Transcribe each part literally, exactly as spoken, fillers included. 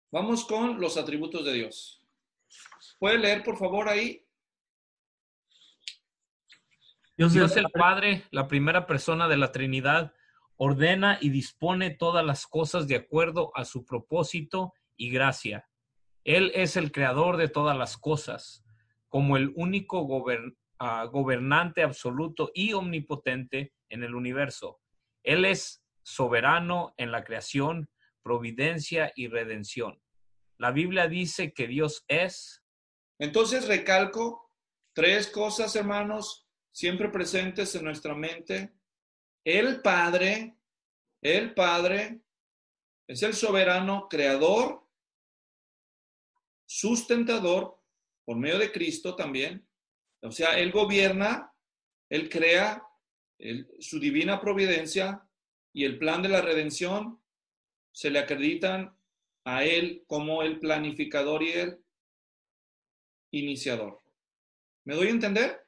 Vamos con los atributos de Dios. ¿Puede leer, por favor, ahí? Dios el Dios el Padre, Padre, la primera persona de la Trinidad, ordena y dispone todas las cosas de acuerdo a su propósito y gracia. Él es el creador de todas las cosas, como el único gobern- ah, gobernante absoluto y omnipotente en el universo. Él es soberano en la creación, providencia y redención. La Biblia dice que Dios es Entonces recalco tres cosas, hermanos, siempre presentes en nuestra mente. El Padre, el Padre es el soberano creador, sustentador, por medio de Cristo también. O sea, Él gobierna, Él crea él, su divina providencia y el plan de la redención se le acreditan a Él como el planificador y el iniciador. ¿Me doy a entender?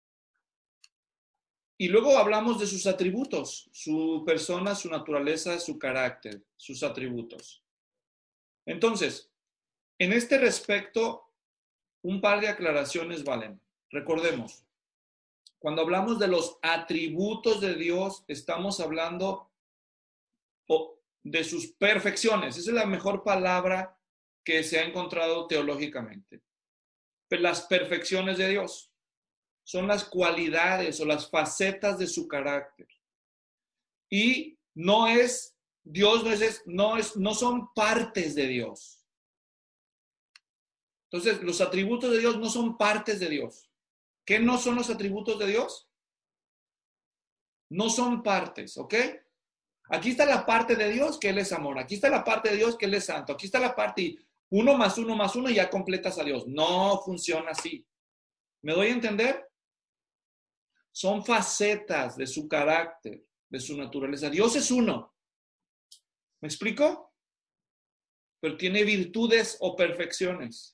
Y luego hablamos de sus atributos, su persona, su naturaleza, su carácter, sus atributos. Entonces, en este respecto, un par de aclaraciones valen. Recordemos, cuando hablamos de los atributos de Dios, estamos hablando de sus perfecciones. Esa es la mejor palabra que se ha encontrado teológicamente. Las perfecciones de Dios son las cualidades o las facetas de su carácter. Y no es, Dios no es, no es, no son partes de Dios. Entonces, los atributos de Dios no son partes de Dios. ¿Qué no son los atributos de Dios? No son partes, ¿ok? Aquí está la parte de Dios, que Él es amor. Aquí está la parte de Dios, que Él es santo. Aquí está la parte y uno más uno más uno y ya completas a Dios. No funciona así. ¿Me doy a entender? Son facetas de su carácter, de su naturaleza. Dios es uno. ¿Me explico? Pero tiene virtudes o perfecciones.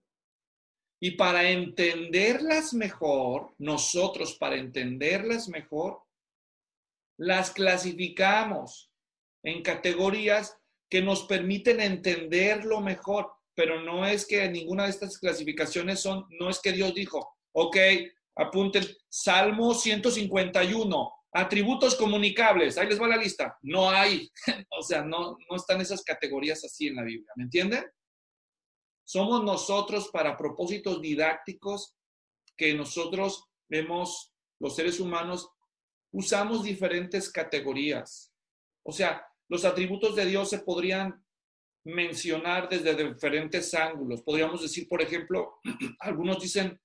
Y para entenderlas mejor, nosotros para entenderlas mejor, las clasificamos en categorías que nos permiten entenderlo mejor, pero no es que ninguna de estas clasificaciones son, no es que Dios dijo, ok, apunten, Salmo ciento cincuenta y uno, atributos comunicables, ahí les va la lista, no hay, o sea, no, no están esas categorías así en la Biblia, ¿me entienden? Somos nosotros para propósitos didácticos que nosotros vemos, los seres humanos, usamos diferentes categorías. O sea, los atributos de Dios se podrían mencionar desde diferentes ángulos. Podríamos decir, por ejemplo, algunos dicen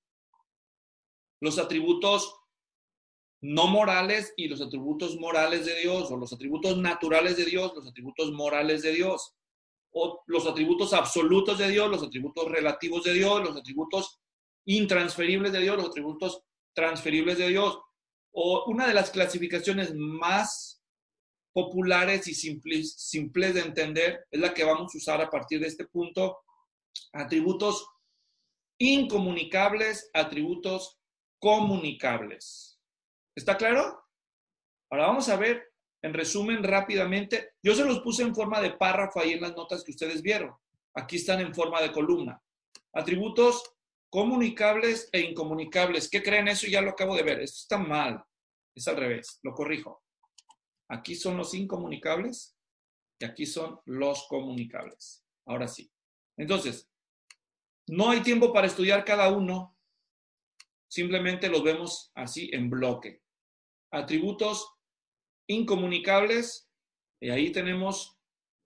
los atributos no morales y los atributos morales de Dios, o los atributos naturales de Dios, los atributos morales de Dios, o los atributos absolutos de Dios, los atributos relativos de Dios, los atributos intransferibles de Dios, los atributos transferibles de Dios. O una de las clasificaciones más populares y simples, simples de entender es la que vamos a usar a partir de este punto. Atributos incomunicables, atributos comunicables. ¿Está claro? Ahora vamos a ver, en resumen, rápidamente. Yo se los puse en forma de párrafo ahí en las notas que ustedes vieron. Aquí están en forma de columna. Atributos comunicables e incomunicables. ¿Qué creen? Eso ya lo acabo de ver. Esto está mal. Es al revés. Lo corrijo. Aquí son los incomunicables y aquí son los comunicables. Ahora sí. Entonces, no hay tiempo para estudiar cada uno. Simplemente los vemos así en bloque. Atributos incomunicables, y ahí tenemos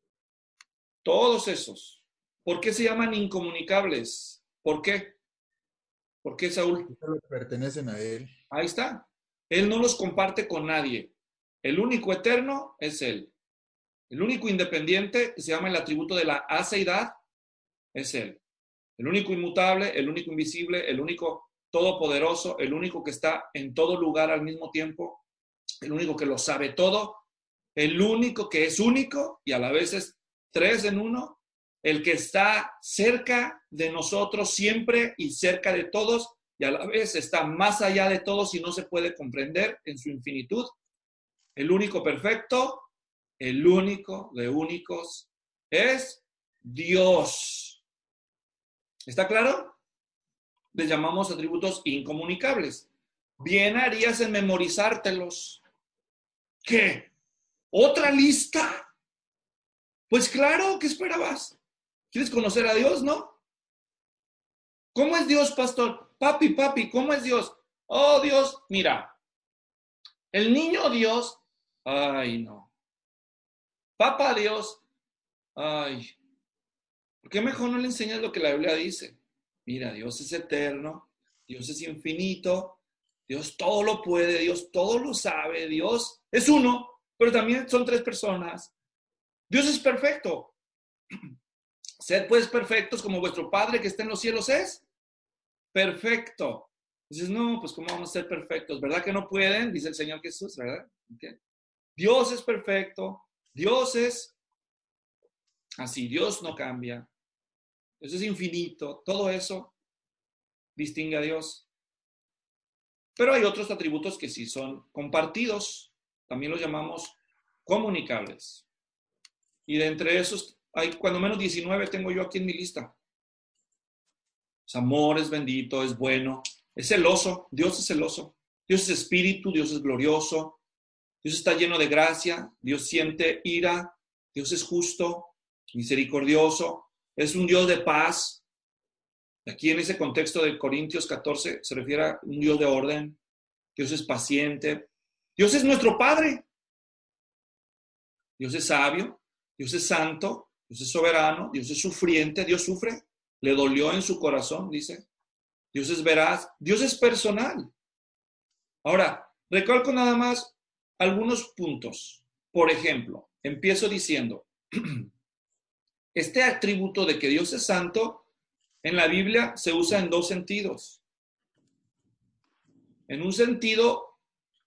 todos esos. ¿Por qué se llaman incomunicables? ¿Por qué? ¿Por qué, Saúl? solo pertenecen a Él. Ahí está. Él no los comparte con nadie. El único eterno es Él. El único independiente, que se llama el atributo de la aceidad, es Él. El único inmutable, el único invisible, el único todopoderoso, el único que está en todo lugar al mismo tiempo, el único que lo sabe todo, el único que es único y a la vez es tres en uno, el que está cerca de nosotros siempre y cerca de todos y a la vez está más allá de todos y no se puede comprender en su infinitud, el único perfecto, el único de únicos es Dios. ¿Está claro? Les llamamos atributos incomunicables. Bien harías en memorizártelos. ¿Qué? ¿Otra lista? Pues claro, ¿qué esperabas? ¿Quieres conocer a Dios, no? ¿Cómo es Dios, pastor? Papi, papi, ¿cómo es Dios? Oh, Dios, mira. El niño Dios, ay, no. Papá Dios, ay. ¿Por qué mejor no le enseñas lo que la Biblia dice? Mira, Dios es eterno, Dios es infinito, Dios todo lo puede, Dios todo lo sabe, Dios es uno, pero también son tres personas. Dios es perfecto. Sed pues perfectos como vuestro Padre que está en los cielos es perfecto. Dices, no, pues ¿cómo vamos a ser perfectos? ¿Verdad que no pueden? Dice el Señor Jesús, ¿verdad? ¿Okay? Dios es perfecto, Dios es así, Dios no cambia, Dios es infinito, todo eso distingue a Dios. Pero hay otros atributos que sí son compartidos, también los llamamos comunicables. Y de entre esos, hay cuando menos diecinueve tengo yo aquí en mi lista. Es amor, es bendito, es bueno, es celoso, Dios es celoso, Dios es espíritu, Dios es glorioso, Dios está lleno de gracia, Dios siente ira, Dios es justo, misericordioso, es un Dios de paz. Aquí en ese contexto de Corintios catorce se refiere a un Dios de orden, Dios es paciente, Dios es nuestro Padre, Dios es sabio, Dios es santo, Dios es soberano, Dios es sufriente, Dios sufre, le dolió en su corazón, dice, Dios es veraz, Dios es personal. Ahora, recalco nada más algunos puntos. Por ejemplo, empiezo diciendo, este atributo de que Dios es santo, en la Biblia se usa en dos sentidos. En un sentido,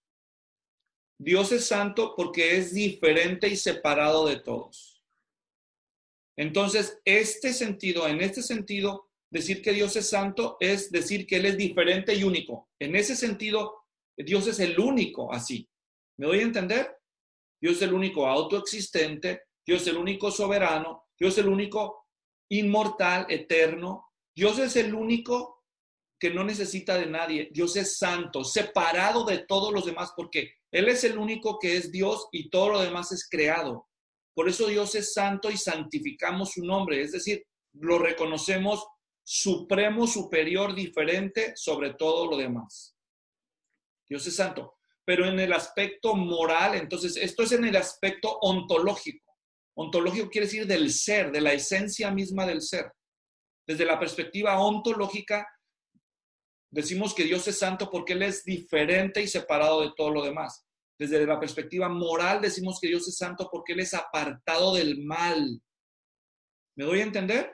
Dios es santo porque es diferente y separado de todos. Entonces, este sentido, en este sentido, decir que Dios es santo es decir que Él es diferente y único. En ese sentido, Dios es el único así. ¿Me doy a entender? Dios es el único autoexistente, Dios es el único soberano, Dios es el único inmortal, eterno. Dios es el único que no necesita de nadie. Dios es santo, separado de todos los demás, porque Él es el único que es Dios y todo lo demás es creado. Por eso Dios es santo y santificamos su nombre, es decir, lo reconocemos supremo, superior, diferente sobre todo lo demás. Dios es santo. Pero en el aspecto moral, entonces, esto es en el aspecto ontológico. Ontológico quiere decir del ser, de la esencia misma del ser. Desde la perspectiva ontológica, decimos que Dios es santo porque Él es diferente y separado de todo lo demás. Desde la perspectiva moral, decimos que Dios es santo porque Él es apartado del mal. ¿Me doy a entender?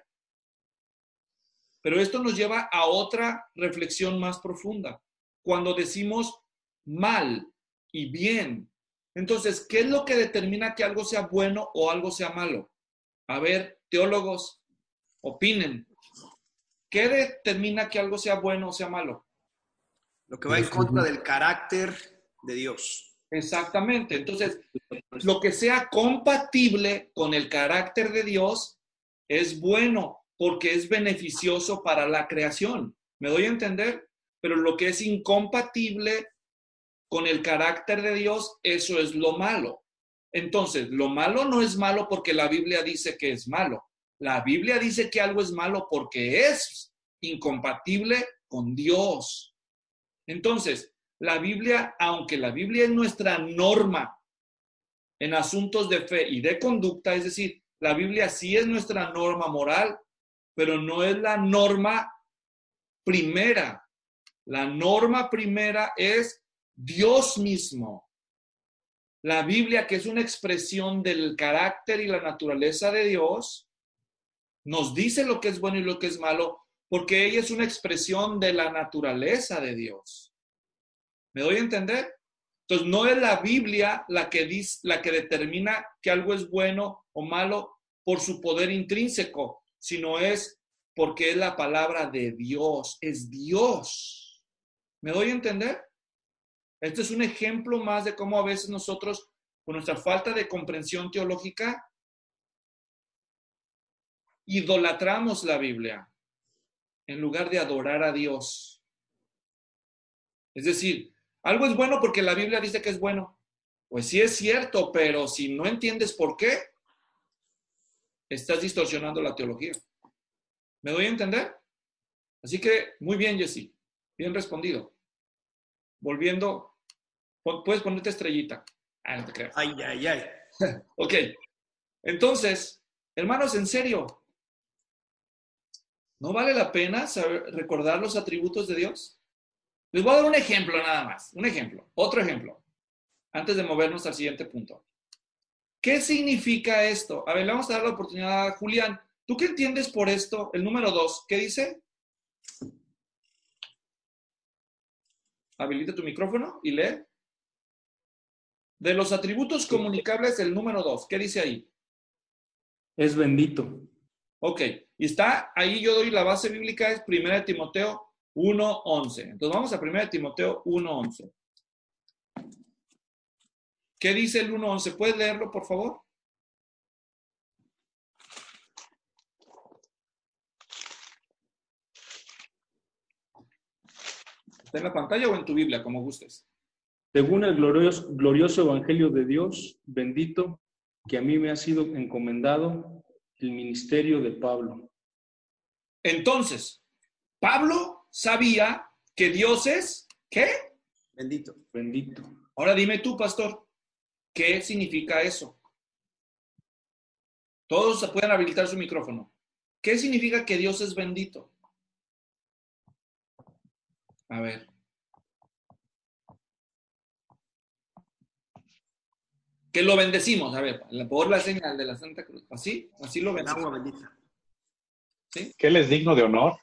Pero esto nos lleva a otra reflexión más profunda. Cuando decimos mal y bien, entonces, ¿qué es lo que determina que algo sea bueno o algo sea malo? A ver, teólogos, opinen. ¿Qué determina que algo sea bueno o sea malo? Lo que va en contra del carácter de Dios. Exactamente. Entonces, lo que sea compatible con el carácter de Dios es bueno porque es beneficioso para la creación. ¿Me doy a entender? Pero lo que es incompatible con el carácter de Dios, eso es lo malo. Entonces, lo malo no es malo porque la Biblia dice que es malo. La Biblia dice que algo es malo porque es incompatible con Dios. Entonces, la Biblia, aunque la Biblia es nuestra norma en asuntos de fe y de conducta, es decir, la Biblia sí es nuestra norma moral, pero no es la norma primera. La norma primera es Dios mismo. La Biblia, que es una expresión del carácter y la naturaleza de Dios, nos dice lo que es bueno y lo que es malo, porque ella es una expresión de la naturaleza de Dios. ¿Me doy a entender? Entonces, no es la Biblia la que dice, la que determina que algo es bueno o malo por su poder intrínseco, sino es porque es la palabra de Dios, es Dios. ¿Me doy a entender? Este es un ejemplo más de cómo a veces nosotros, con nuestra falta de comprensión teológica, idolatramos la Biblia en lugar de adorar a Dios. Es decir, algo es bueno porque la Biblia dice que es bueno. Pues sí es cierto, pero si no entiendes por qué, estás distorsionando la teología. ¿Me doy a entender? Así que, muy bien, Jessy. Bien respondido. Volviendo, puedes ponerte estrellita. Ah, no te creas. Ay, ay, ay. Ok. Entonces, hermanos, en serio, ¿no vale la pena saber, recordar los atributos de Dios? Les voy a dar un ejemplo nada más. Un ejemplo. Otro ejemplo. Antes de movernos al siguiente punto. ¿Qué significa esto? A ver, le vamos a dar la oportunidad a Julián. ¿Tú qué entiendes por esto? El número dos, ¿qué dice? Habilita tu micrófono y lee. De los atributos comunicables, el número dos, ¿qué dice ahí? Es bendito. Ok, y está ahí, yo doy la base bíblica, es primera de Timoteo uno once. Entonces vamos a primera de Timoteo uno once. ¿Qué dice el uno once? ¿Puedes leerlo, por favor? ¿Está en la pantalla o en tu Biblia, como gustes? Según el glorioso, glorioso evangelio de Dios, bendito, que a mí me ha sido encomendado el ministerio de Pablo. Entonces, Pablo sabía que Dios es, ¿qué? Bendito. Bendito. Ahora dime tú, pastor, ¿qué significa eso? Todos se pueden habilitar su micrófono. ¿Qué significa que Dios es bendito? A ver. Que lo bendecimos, a ver, por la señal de la Santa Cruz. Así, así lo El bendecimos. agua bendita. ¿Sí? Que Él es digno de honor.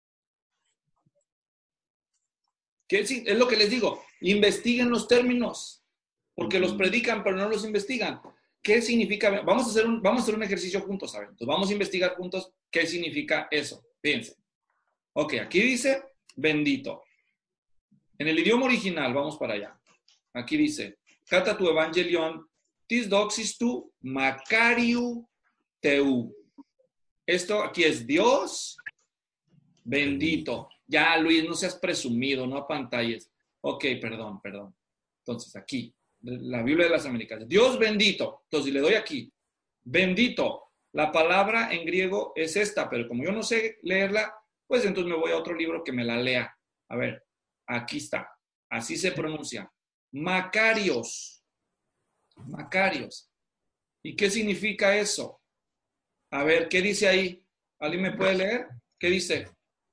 ¿Qué es, es lo que les digo? Investiguen los términos, porque los predican, pero no los investigan. ¿Qué significa? Vamos a hacer un, vamos a hacer un ejercicio juntos, ¿saben? Entonces vamos a investigar juntos qué significa eso. Fíjense. Ok, aquí dice bendito. En el idioma original, vamos para allá. Aquí dice, Cata tu evangelion, tis doxis tu Macariu teu. Esto aquí es Dios bendito. Ya, Luis, no seas presumido, no apantalles. Ok, perdón, perdón. Entonces, aquí, la Biblia de las Américas. Dios bendito. Entonces, le doy aquí. Bendito. La palabra en griego es esta, pero como yo no sé leerla, pues entonces me voy a otro libro que me la lea. A ver, aquí está. Así se pronuncia. Macarios. Macarios. ¿Y qué significa eso? A ver, ¿qué dice ahí? ¿Alguien me puede leer? ¿Qué dice?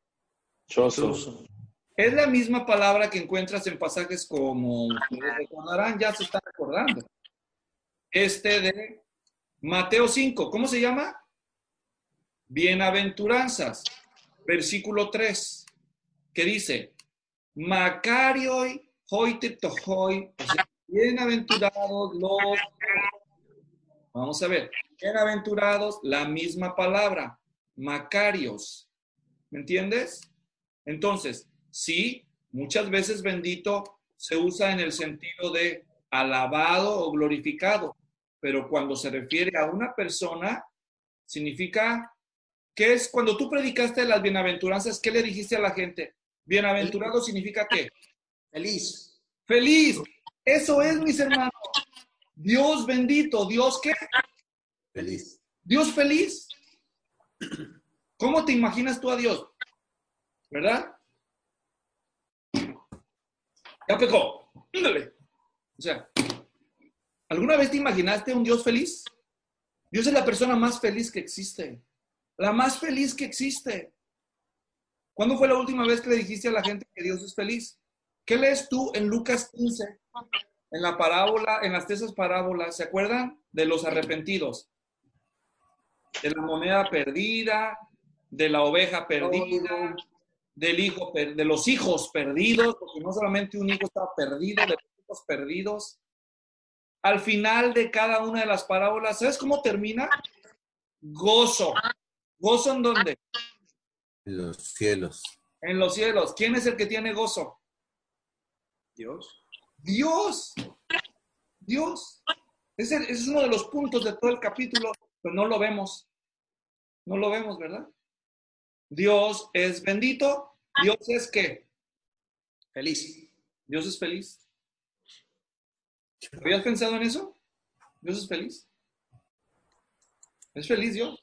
Choso. Es la misma palabra que encuentras en pasajes como, ustedes recordarán, ya se están recordando. Este de Mateo cinco, ¿cómo se llama? Bienaventuranzas, versículo tres, que dice, Macarioi hoiteptohoi, o sea, bienaventurados los... Vamos a ver, bienaventurados, la misma palabra, Macarios, ¿me entiendes? Entonces, sí, muchas veces bendito se usa en el sentido de alabado o glorificado, pero cuando se refiere a una persona, significa que es cuando tú predicaste las bienaventuranzas, ¿qué le dijiste a la gente? Bienaventurado significa ¿qué? Feliz. Feliz. Eso es, mis hermanos. Dios bendito. ¿Dios qué? Feliz. Dios feliz. ¿Cómo te imaginas tú a Dios? ¿Verdad? Ya pecó. Ándale. O sea, ¿alguna vez te imaginaste un Dios feliz? Dios es la persona más feliz que existe. La más feliz que existe. ¿Cuándo fue la última vez que le dijiste a la gente que Dios es feliz? ¿Qué lees tú en Lucas quince? En la parábola, en las esas parábolas, ¿se acuerdan? De los arrepentidos. De la moneda perdida, de la oveja perdida, del hijo, de los hijos perdidos, porque no solamente un hijo estaba perdido, de los hijos perdidos. Al final de cada una de las parábolas, ¿sabes cómo termina? Gozo. ¿Gozo en dónde? En los cielos. En los cielos. ¿Quién es el que tiene gozo? Dios. Dios. Dios. Ese es uno de los puntos de todo el capítulo, pero no lo vemos. No lo vemos, ¿verdad? Dios es bendito. Dios es ¿qué? Feliz. Dios es feliz. ¿Habías pensado en eso? Dios es feliz. Es feliz Dios.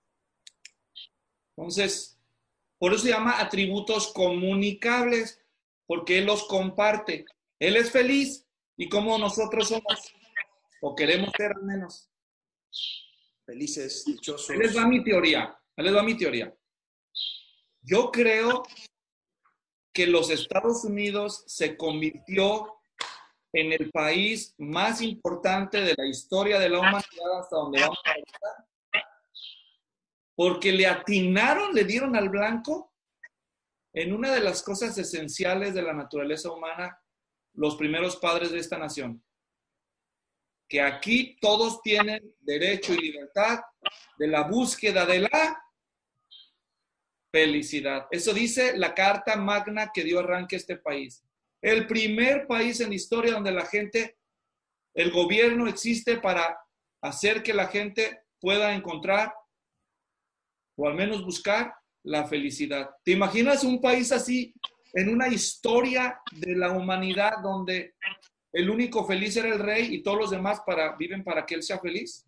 Entonces, por eso se llama atributos comunicables, porque Él los comparte. Él es feliz y como nosotros somos, o queremos ser al menos. Felices, dichosos. Ahí les va mi teoría. Ahí les va mi teoría. Yo creo que los Estados Unidos se convirtió en el país más importante de la historia de la humanidad hasta donde vamos a llegar, porque le atinaron, le dieron al blanco en una de las cosas esenciales de la naturaleza humana, los primeros padres de esta nación, que aquí todos tienen derecho y libertad de la búsqueda de la felicidad. Eso dice la Carta Magna que dio arranque a este país. El primer país en la historia donde la gente, el gobierno existe para hacer que la gente pueda encontrar o al menos buscar la felicidad. ¿Te imaginas un país así en una historia de la humanidad donde el único feliz era el rey y todos los demás para, viven para que él sea feliz?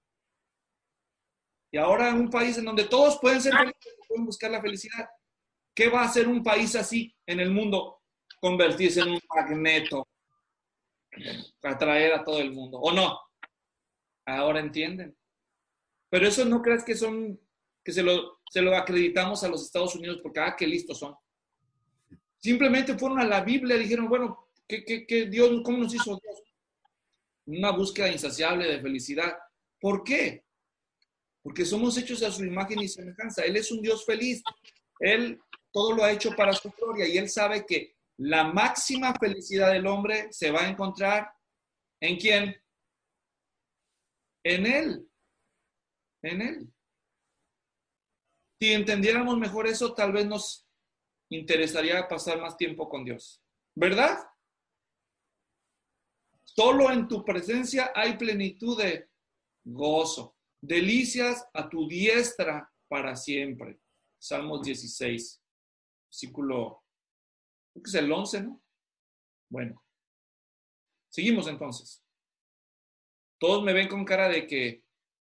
Y ahora en un país en donde todos pueden ser felices, pueden buscar la felicidad. ¿Qué va a hacer un país así en el mundo? Convertirse en un magneto, atraer a todo el mundo, ¿o no? Ahora entienden. Pero eso no creas que son, que se lo, se lo acreditamos a los Estados Unidos porque, ah, qué listos son. Simplemente fueron a la Biblia y dijeron, bueno, ¿qué, qué, qué Dios, cómo nos hizo Dios? Una búsqueda insaciable de felicidad. ¿Por qué? Porque somos hechos a su imagen y semejanza. Él es un Dios feliz. Él todo lo ha hecho para su gloria y Él sabe que la máxima felicidad del hombre se va a encontrar ¿en quién? En Él. En Él. Si entendiéramos mejor eso, tal vez nos interesaría pasar más tiempo con Dios. ¿Verdad? Solo en tu presencia hay plenitud de gozo. Delicias a tu diestra para siempre. Salmos dieciséis, versículo, creo que es el once, ¿no? Bueno, seguimos entonces. Todos me ven con cara de que,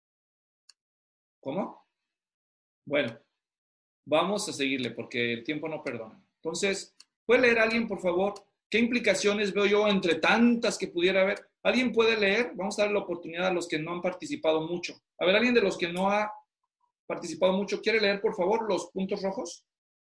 ¿cómo? Bueno, vamos a seguirle porque el tiempo no perdona. Entonces, ¿puede leer alguien, por favor? ¿Qué implicaciones veo yo entre tantas que pudiera haber? ¿Alguien puede leer? Vamos a dar la oportunidad a los que no han participado mucho. A ver, ¿alguien de los que no ha participado mucho quiere leer, por favor, los puntos rojos?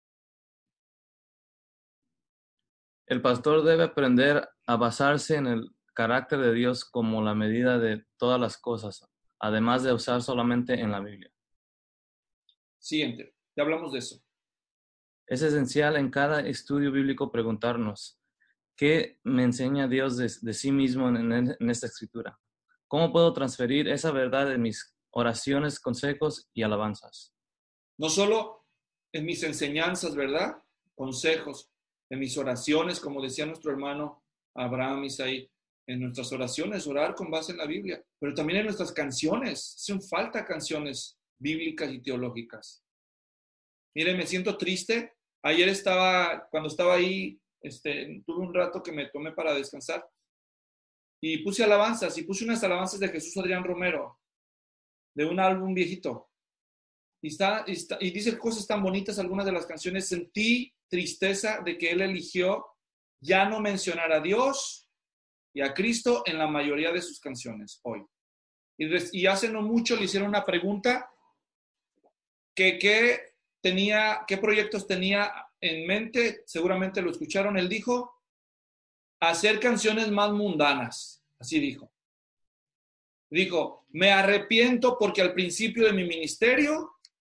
El pastor debe aprender a basarse en el carácter de Dios como la medida de todas las cosas, además de usar solamente en la Biblia. Siguiente, ya hablamos de eso. Es esencial en cada estudio bíblico preguntarnos, ¿qué me enseña Dios de, de sí mismo en, en esta escritura? ¿Cómo puedo transferir esa verdad en mis oraciones, consejos y alabanzas? No solo en mis enseñanzas, ¿verdad? Consejos, en mis oraciones, como decía nuestro hermano Abraham Isaí, en nuestras oraciones, orar con base en la Biblia, pero también en nuestras canciones. Hacen falta canciones bíblicas y teológicas. Mire, me siento triste. Ayer estaba, cuando estaba ahí, este, tuve un rato que me tomé para descansar y puse alabanzas, y puse unas alabanzas de Jesús Adrián Romero, de un álbum viejito. Y, está, y, está, y dice cosas tan bonitas algunas de las canciones. Sentí tristeza de que él eligió ya no mencionar a Dios y a Cristo en la mayoría de sus canciones hoy. Y, y hace no mucho le hicieron una pregunta que qué tenía, qué proyectos tenía en mente. Seguramente lo escucharon. Él dijo, hacer canciones más mundanas. Así dijo. Dijo, me arrepiento porque al principio de mi ministerio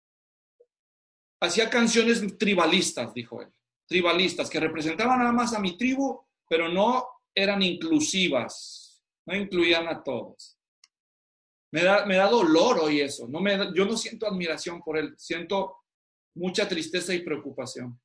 hacía canciones tribalistas, dijo él. Tribalistas, que representaban nada más a mi tribu, pero no eran inclusivas, no incluían a todos. Me da, me da dolor hoy eso. No me da, yo no siento admiración por él, siento mucha tristeza y preocupación.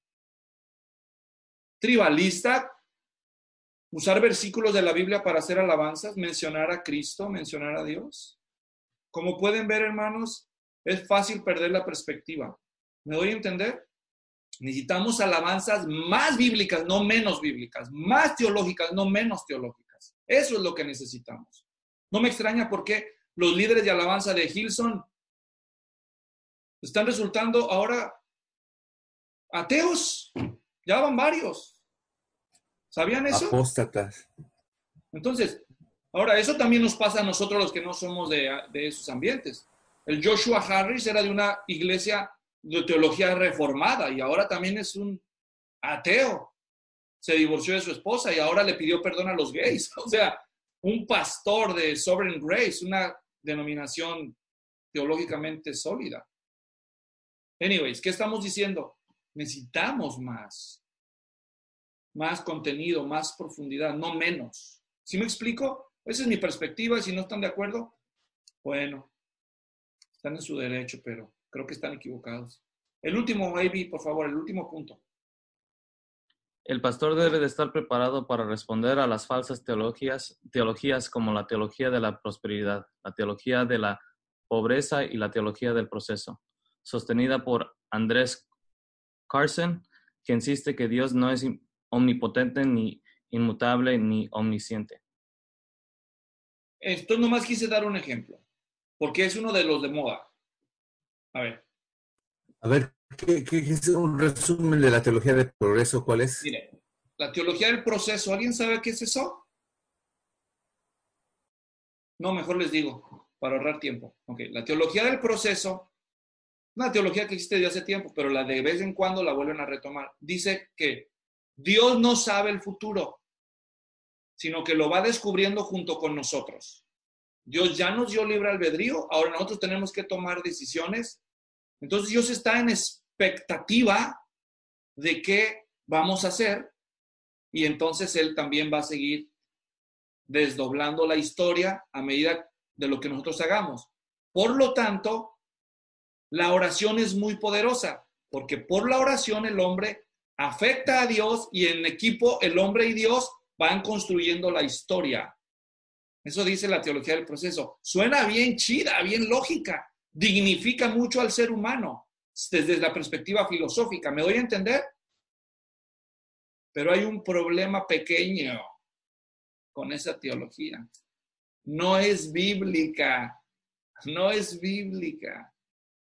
Tribalista, usar versículos de la Biblia para hacer alabanzas, mencionar a Cristo, mencionar a Dios. Como pueden ver, hermanos, es fácil perder la perspectiva. ¿Me doy a entender? Necesitamos alabanzas más bíblicas, no menos bíblicas, más teológicas, no menos teológicas. Eso es lo que necesitamos. No me extraña por qué los líderes de alabanza de Hillsong están resultando ahora ateos. Ya van varios. ¿Sabían eso? Apóstatas. Entonces, ahora, eso también nos pasa a nosotros los que no somos de, de esos ambientes. El Joshua Harris era de una iglesia de teología reformada y ahora también es un ateo. Se divorció de su esposa y ahora le pidió perdón a los gays. O sea, un pastor de Sovereign Grace, una denominación teológicamente sólida. Anyways, ¿qué estamos diciendo? Necesitamos más. Más contenido, más profundidad, no menos. ¿Sí me explico? Esa es mi perspectiva y si no están de acuerdo, bueno, están en su derecho, pero creo que están equivocados. El último, A B, por favor, el último punto. El pastor debe de estar preparado para responder a las falsas teologías, teologías como la teología de la prosperidad, la teología de la pobreza y la teología del proceso, sostenida por Andrés Carson, que insiste que Dios no es omnipotente, ni inmutable, ni omnisciente. Esto nomás quise dar un ejemplo, porque es uno de los de moda. A ver. A ver, ¿qué, qué es un resumen de la teología del progreso? ¿Cuál es? Mire, la teología del proceso, ¿alguien sabe qué es eso? No, mejor les digo, para ahorrar tiempo. Okay. La teología del proceso, una teología que existe desde hace tiempo, pero la de vez en cuando la vuelven a retomar. Dice que Dios no sabe el futuro, sino que lo va descubriendo junto con nosotros. Dios ya nos dio libre albedrío, ahora nosotros tenemos que tomar decisiones. Entonces Dios está en expectativa de qué vamos a hacer y entonces Él también va a seguir desdoblando la historia a medida de lo que nosotros hagamos. Por lo tanto, la oración es muy poderosa, porque por la oración el hombre afecta a Dios y en equipo el hombre y Dios van construyendo la historia. Eso dice la teología del proceso. Suena bien chida, bien lógica. Dignifica mucho al ser humano desde la perspectiva filosófica. ¿Me doy a entender? Pero hay un problema pequeño con esa teología. No es bíblica. No es bíblica.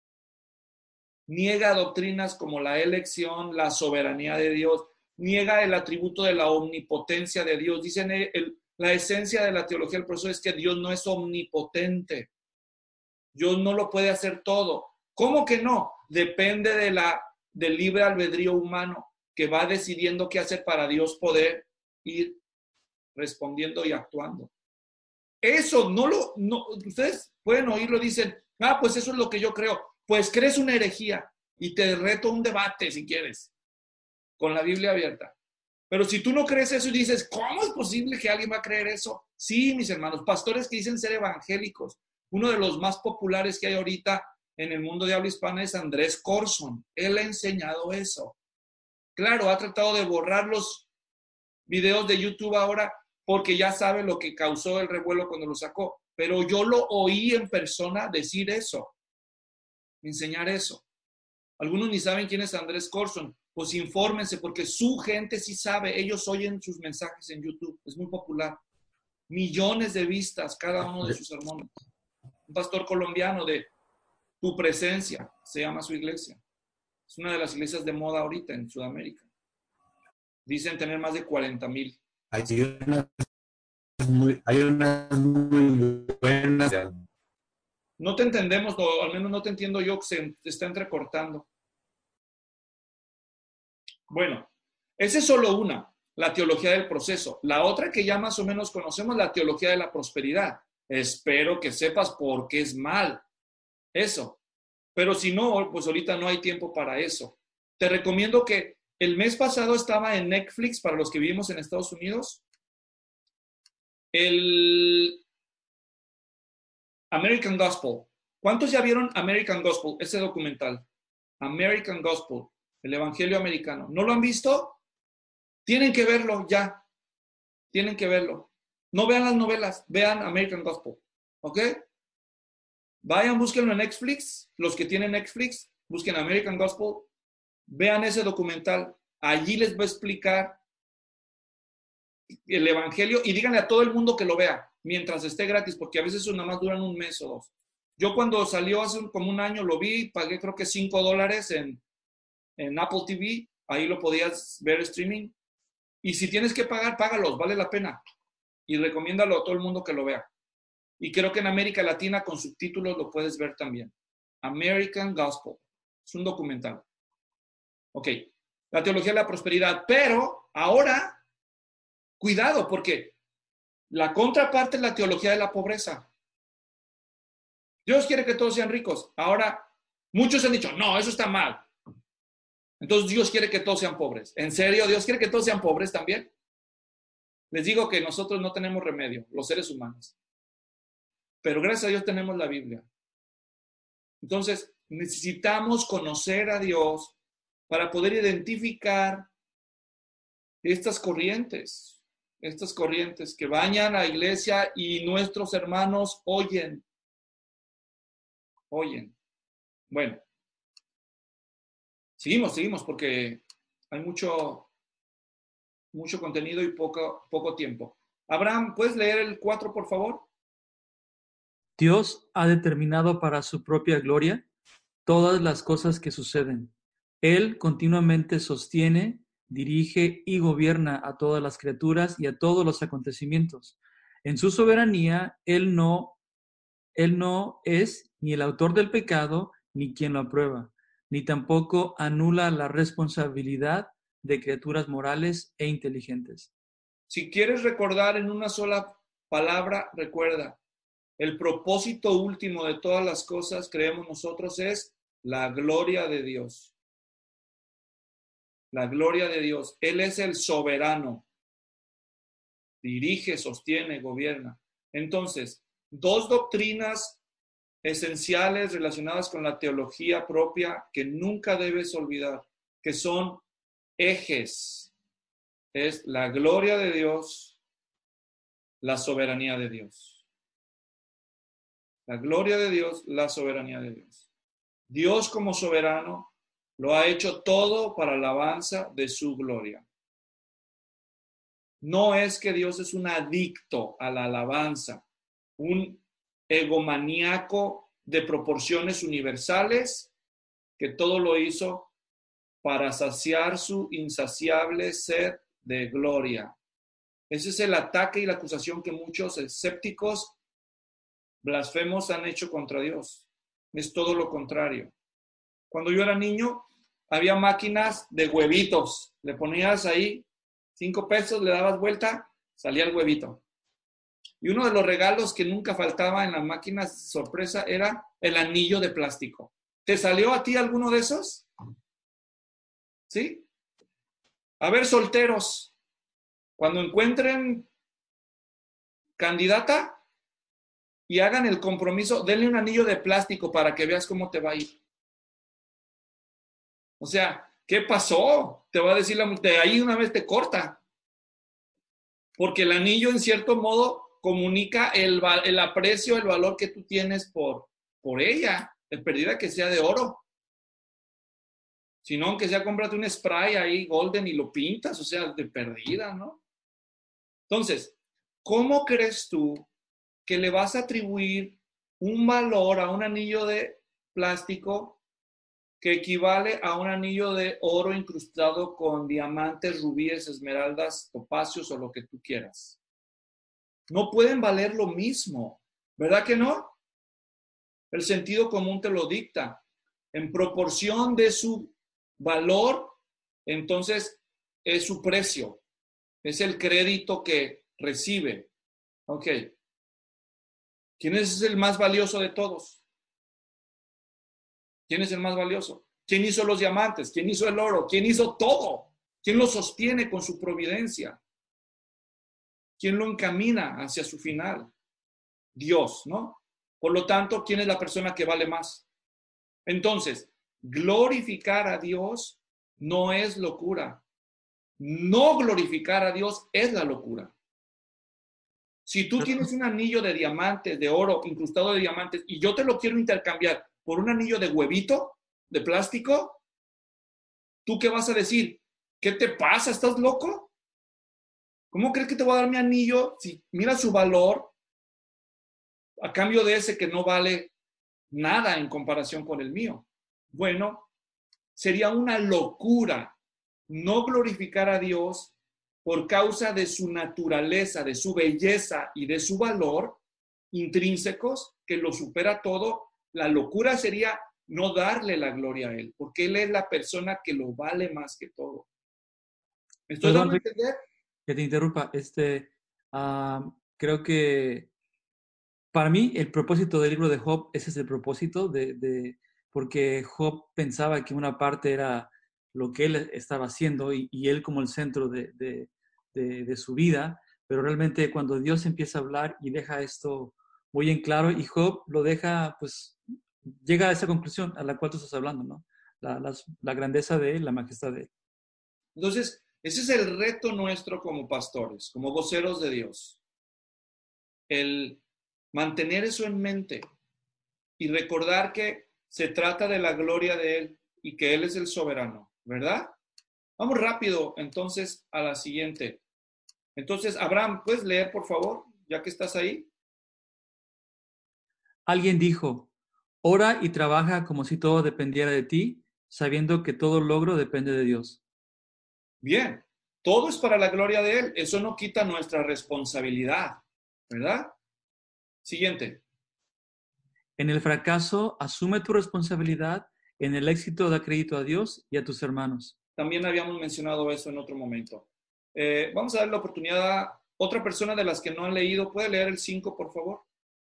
Niega doctrinas como la elección, la soberanía de Dios, niega el atributo de la omnipotencia de Dios. Dicen, el, la esencia de la teología del proceso es que Dios no es omnipotente. Dios no lo puede hacer todo. ¿Cómo que no? Depende de la, del libre albedrío humano que va decidiendo qué hacer para Dios poder ir respondiendo y actuando. Eso no lo, no, ustedes pueden oírlo, dicen, ah, pues eso es lo que yo creo. Pues crees una herejía y te reto un debate si quieres, con la Biblia abierta. Pero si tú no crees eso y dices, ¿cómo es posible que alguien va a creer eso? Sí, mis hermanos, pastores que dicen ser evangélicos. Uno de los más populares que hay ahorita en el mundo de habla hispana es Andrés Corson. Él ha enseñado eso. Claro, ha tratado de borrar los videos de YouTube ahora porque ya sabe lo que causó el revuelo cuando lo sacó. Pero yo lo oí en persona decir eso. Enseñar eso. Algunos ni saben quién es Andrés Corson. Pues infórmense porque su gente sí sabe. Ellos oyen sus mensajes en YouTube. Es muy popular. Millones de vistas cada uno de sus sermones. Un pastor colombiano de Tu Presencia se llama su iglesia. Es una de las iglesias de moda ahorita en Sudamérica. Dicen tener más de cuarenta mil. Hay unas muy, hay unas muy buenas. No te entendemos, o al menos no te entiendo yo, que se está entrecortando. Bueno, esa es solo una, la teología del proceso. La otra que ya más o menos conocemos, la teología de la prosperidad. Espero que sepas por qué es mal eso. Pero si no, pues ahorita no hay tiempo para eso. Te recomiendo que el mes pasado estaba en Netflix, para los que vivimos en Estados Unidos, el American Gospel. ¿Cuántos ya vieron American Gospel, ese documental? American Gospel, el Evangelio americano. ¿No lo han visto? Tienen que verlo ya. Tienen que verlo. No vean las novelas, vean American Gospel. ¿Ok? Vayan, búsquenlo en Netflix. Los que tienen Netflix, busquen American Gospel. Vean ese documental. Allí les va a explicar el evangelio y díganle a todo el mundo que lo vea mientras esté gratis, porque a veces eso nada más duran un mes o dos. Yo cuando salió hace como un año lo vi, pagué creo que cinco dólares en, en Apple T V. Ahí lo podías ver streaming. Y si tienes que pagar, págalos, vale la pena. Y recomiéndalo a todo el mundo que lo vea. Y creo que en América Latina con subtítulos lo puedes ver también. American Gospel. Es un documental. Ok. La teología de la prosperidad. Pero ahora, cuidado, porque la contraparte es la teología de la pobreza. Dios quiere que todos sean ricos. Ahora, muchos han dicho, no, eso está mal. Entonces Dios quiere que todos sean pobres. ¿En serio? ¿Dios quiere que todos sean pobres también? Les digo que nosotros no tenemos remedio, los seres humanos. Pero gracias a Dios tenemos la Biblia. Entonces, necesitamos conocer a Dios para poder identificar estas corrientes, estas corrientes que bañan a la iglesia y nuestros hermanos oyen. Oyen. Bueno, seguimos, seguimos, porque hay mucho, mucho contenido y poco, poco tiempo. Abraham, ¿puedes leer el cuatro, por favor? Dios ha determinado para su propia gloria todas las cosas que suceden. Él continuamente sostiene, dirige y gobierna a todas las criaturas y a todos los acontecimientos. En su soberanía, Él no, Él no es ni el autor del pecado, ni quien lo aprueba, ni tampoco anula la responsabilidad de criaturas morales e inteligentes. Si quieres recordar en una sola palabra, recuerda. El propósito último de todas las cosas, creemos nosotros, es la gloria de Dios. La gloria de Dios. Él es el soberano. Dirige, sostiene, gobierna. Entonces, dos doctrinas esenciales relacionadas con la teología propia que nunca debes olvidar, que son ejes. Es la gloria de Dios, la soberanía de Dios. La gloria de Dios, la soberanía de Dios. Dios como soberano lo ha hecho todo para la alabanza de su gloria. No es que Dios es un adicto a la alabanza, un egomaníaco de proporciones universales que todo lo hizo para saciar su insaciable sed de gloria. Ese es el ataque y la acusación que muchos escépticos blasfemos han hecho contra Dios. Es todo lo contrario. Cuando yo era niño, había máquinas de huevitos. Le ponías ahí cinco pesos, le dabas vuelta, salía el huevito. Y uno de los regalos que nunca faltaba en las máquinas sorpresa era el anillo de plástico. ¿Te salió a ti alguno de esos? ¿Sí? A ver, solteros, cuando encuentren candidata y hagan el compromiso, denle un anillo de plástico para que veas cómo te va a ir. O sea, ¿qué pasó? Te va a decir la de ahí una vez te corta. Porque el anillo en cierto modo comunica el, el aprecio, el valor que tú tienes por, por ella. Es perdida que sea de oro. Si no, aunque sea, cómprate un spray ahí golden y lo pintas, o sea, de perdida, ¿no? Entonces, ¿cómo crees tú que le vas a atribuir un valor a un anillo de plástico que equivale a un anillo de oro incrustado con diamantes, rubíes, esmeraldas, topacios o lo que tú quieras? No pueden valer lo mismo, ¿verdad que no? El sentido común te lo dicta. En proporción de su valor, entonces es su precio, es el crédito que recibe. Ok. ¿Quién es el más valioso de todos? ¿Quién es el más valioso? ¿Quién hizo los diamantes? ¿Quién hizo el oro? ¿Quién hizo todo? ¿Quién lo sostiene con su providencia? ¿Quién lo encamina hacia su final? Dios, ¿no? Por lo tanto, ¿quién es la persona que vale más? Entonces, glorificar a Dios no es locura. No glorificar a Dios es la locura. Si tú tienes un anillo de diamantes, de oro, incrustado de diamantes, y yo te lo quiero intercambiar por un anillo de huevito, de plástico, ¿tú qué vas a decir? ¿Qué te pasa? ¿Estás loco? ¿Cómo crees que te voy a dar mi anillo si mira su valor a cambio de ese que no vale nada en comparación con el mío? Bueno, sería una locura no glorificar a Dios por causa de su naturaleza, de su belleza y de su valor intrínsecos que lo supera todo. La locura sería no darle la gloria a Él, porque Él es la persona que lo vale más que todo. ¿Me estoy Perdón, dando a Rick, entender? que te interrumpa. Este, ah, creo que para mí el propósito del libro de Job, ese es el propósito, de, de, porque Job pensaba que una parte era lo que él estaba haciendo y, y él como el centro de, de, de, de su vida, pero realmente cuando Dios empieza a hablar y deja esto muy en claro, y Job lo deja, pues llega a esa conclusión a la cual tú estás hablando, ¿no? La, la, la grandeza de él, la majestad de él. Entonces, ese es el reto nuestro como pastores, como voceros de Dios. El mantener eso en mente y recordar que se trata de la gloria de Él y que Él es el soberano, ¿verdad? Vamos rápido entonces a la siguiente. Entonces, Abraham, ¿puedes leer, por favor, ya que estás ahí? Alguien dijo, ora y trabaja como si todo dependiera de ti, sabiendo que todo logro depende de Dios. Bien, todo es para la gloria de Él. Eso no quita nuestra responsabilidad, ¿verdad? Siguiente. En el fracaso, asume tu responsabilidad. En el éxito, da crédito a Dios y a tus hermanos. También habíamos mencionado eso en otro momento. Eh, vamos a dar la oportunidad a otra persona de las que no han leído. ¿Puede leer el cinco, por favor?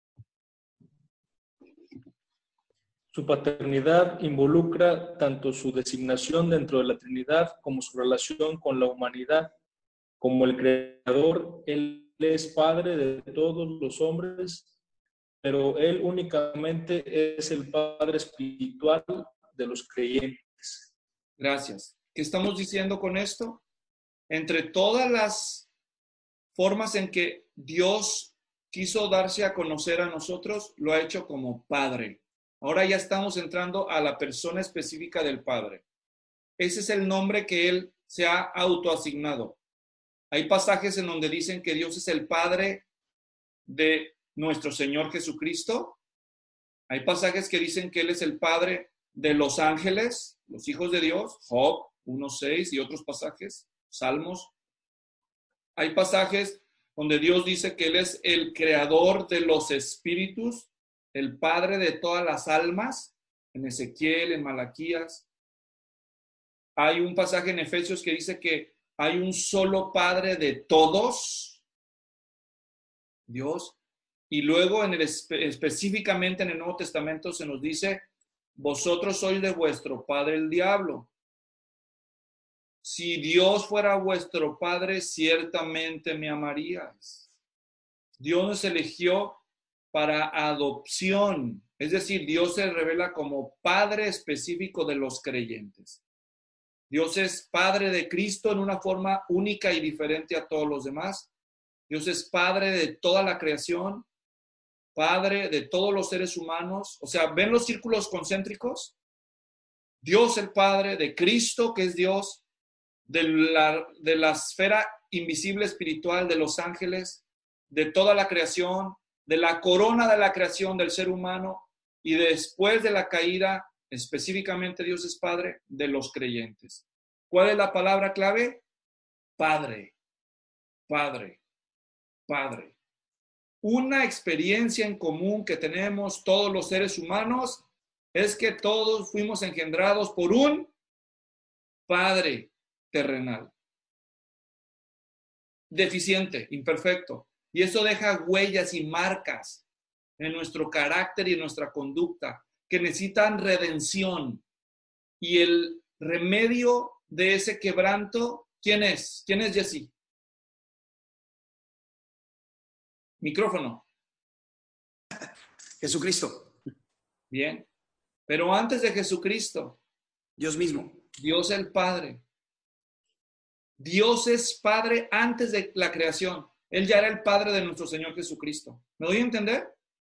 Su paternidad involucra tanto su designación dentro de la Trinidad como su relación con la humanidad. Como el Creador, Él es Padre de todos los hombres, pero Él únicamente es el Padre espiritual de los creyentes. Gracias. ¿Qué estamos diciendo con esto? Entre todas las formas en que Dios quiso darse a conocer a nosotros, lo ha hecho como Padre. Ahora ya estamos entrando a la persona específica del Padre. Ese es el nombre que Él se ha autoasignado. Hay pasajes en donde dicen que Dios es el Padre de nuestro Señor Jesucristo. Hay pasajes que dicen que Él es el Padre de los ángeles, los hijos de Dios, Job uno seis y otros pasajes, Salmos. Hay pasajes donde Dios dice que Él es el creador de los espíritus, el Padre de todas las almas, en Ezequiel, en Malaquías. Hay un pasaje en Efesios que dice que hay un solo Padre de todos, Dios. Y luego en el, específicamente en el Nuevo Testamento se nos dice, vosotros sois de vuestro padre el diablo. Si Dios fuera vuestro Padre, ciertamente me amaríais. Dios nos eligió para adopción, es decir, Dios se revela como Padre específico de los creyentes. Dios es Padre de Cristo en una forma única y diferente a todos los demás. Dios es Padre de toda la creación, Padre de todos los seres humanos. O sea, ¿ven los círculos concéntricos? Dios el Padre, de Cristo, que es Dios, de la, de la esfera invisible espiritual de los ángeles, de toda la creación, de la corona de la creación del ser humano, y después de la caída, específicamente Dios es Padre de los creyentes. ¿Cuál es la palabra clave? Padre, Padre, Padre. Una experiencia en común que tenemos todos los seres humanos es que todos fuimos engendrados por un Padre terrenal, deficiente, imperfecto. Y eso deja huellas y marcas en nuestro carácter y en nuestra conducta que necesitan redención. Y el remedio de ese quebranto, ¿quién es? ¿Quién es Jessy? Micrófono. Jesucristo. Bien. Pero antes de Jesucristo, Dios mismo. Dios el Padre. Dios es Padre antes de la creación. Él ya era el Padre de nuestro Señor Jesucristo. ¿Me doy a entender?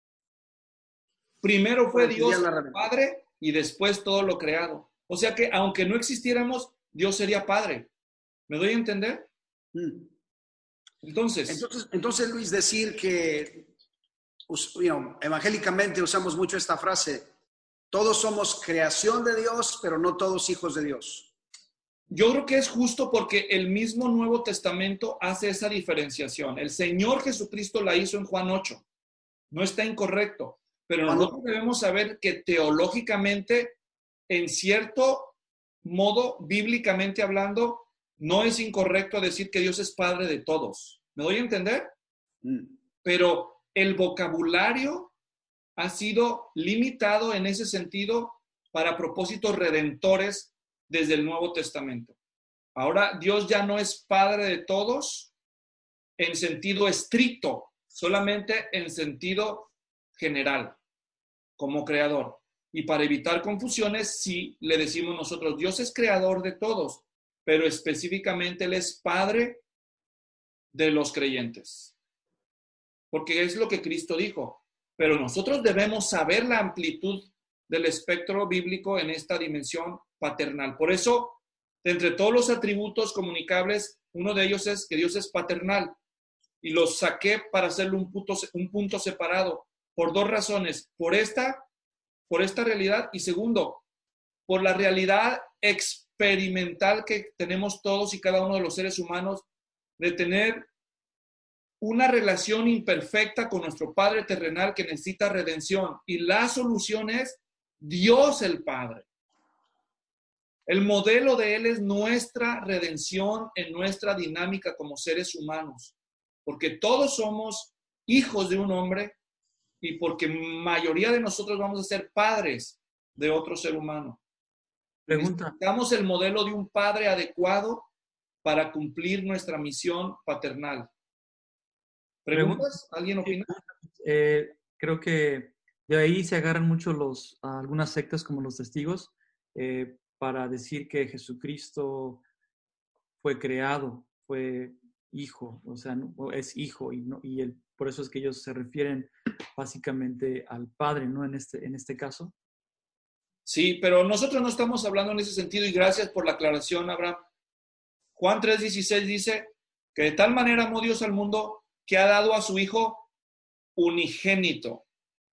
Primero fue Dios el Padre y después todo lo creado. O sea que aunque no existiéramos, Dios sería Padre. ¿Me doy a entender? Mm. Entonces, Entonces, entonces, Luis, decir que, us- you know, evangélicamente usamos mucho esta frase, todos somos creación de Dios, pero no todos hijos de Dios. yo creo que es justo porque el mismo Nuevo Testamento hace esa diferenciación. El Señor Jesucristo la hizo en Juan ocho. No está incorrecto, pero Juan nosotros debemos saber que teológicamente, en cierto modo, bíblicamente hablando, no es incorrecto decir que Dios es Padre de todos. ¿Me doy a entender? Mm. Pero el vocabulario ha sido limitado en ese sentido para propósitos redentores desde el Nuevo Testamento. Ahora Dios ya no es Padre de todos en sentido estricto, solamente en sentido general, como creador. Y para evitar confusiones, sí le decimos nosotros, Dios es creador de todos, pero específicamente Él es Padre de los creyentes. Porque es lo que Cristo dijo. Pero nosotros debemos saber la amplitud del espectro bíblico en esta dimensión paternal. Por eso, de entre todos los atributos comunicables, uno de ellos es que Dios es paternal. Y los saqué para hacerle un punto, un punto separado por dos razones. Por esta, por esta realidad y segundo, por la realidad experimental que tenemos todos y cada uno de los seres humanos de tener una relación imperfecta con nuestro Padre terrenal que necesita redención. Y la solución es Dios el Padre. El modelo de Él es nuestra redención en nuestra dinámica como seres humanos, porque todos somos hijos de un hombre y porque mayoría de nosotros vamos a ser padres de otro ser humano. Pregunta. Necesitamos el modelo de un padre adecuado para cumplir nuestra misión paternal. ¿Preguntas? ¿Alguien opina? Eh, creo que de ahí se agarran mucho los, a algunas sectas como los testigos eh, para decir que Jesucristo fue creado, fue hijo, o sea, no, es hijo y, no, y el, por eso es que ellos se refieren básicamente al Padre, ¿no? En este, en este caso. Sí, pero nosotros no estamos hablando en ese sentido y gracias por la aclaración, Abraham. Juan tres dieciséis dice que de tal manera amó Dios al mundo que ha dado a su Hijo unigénito,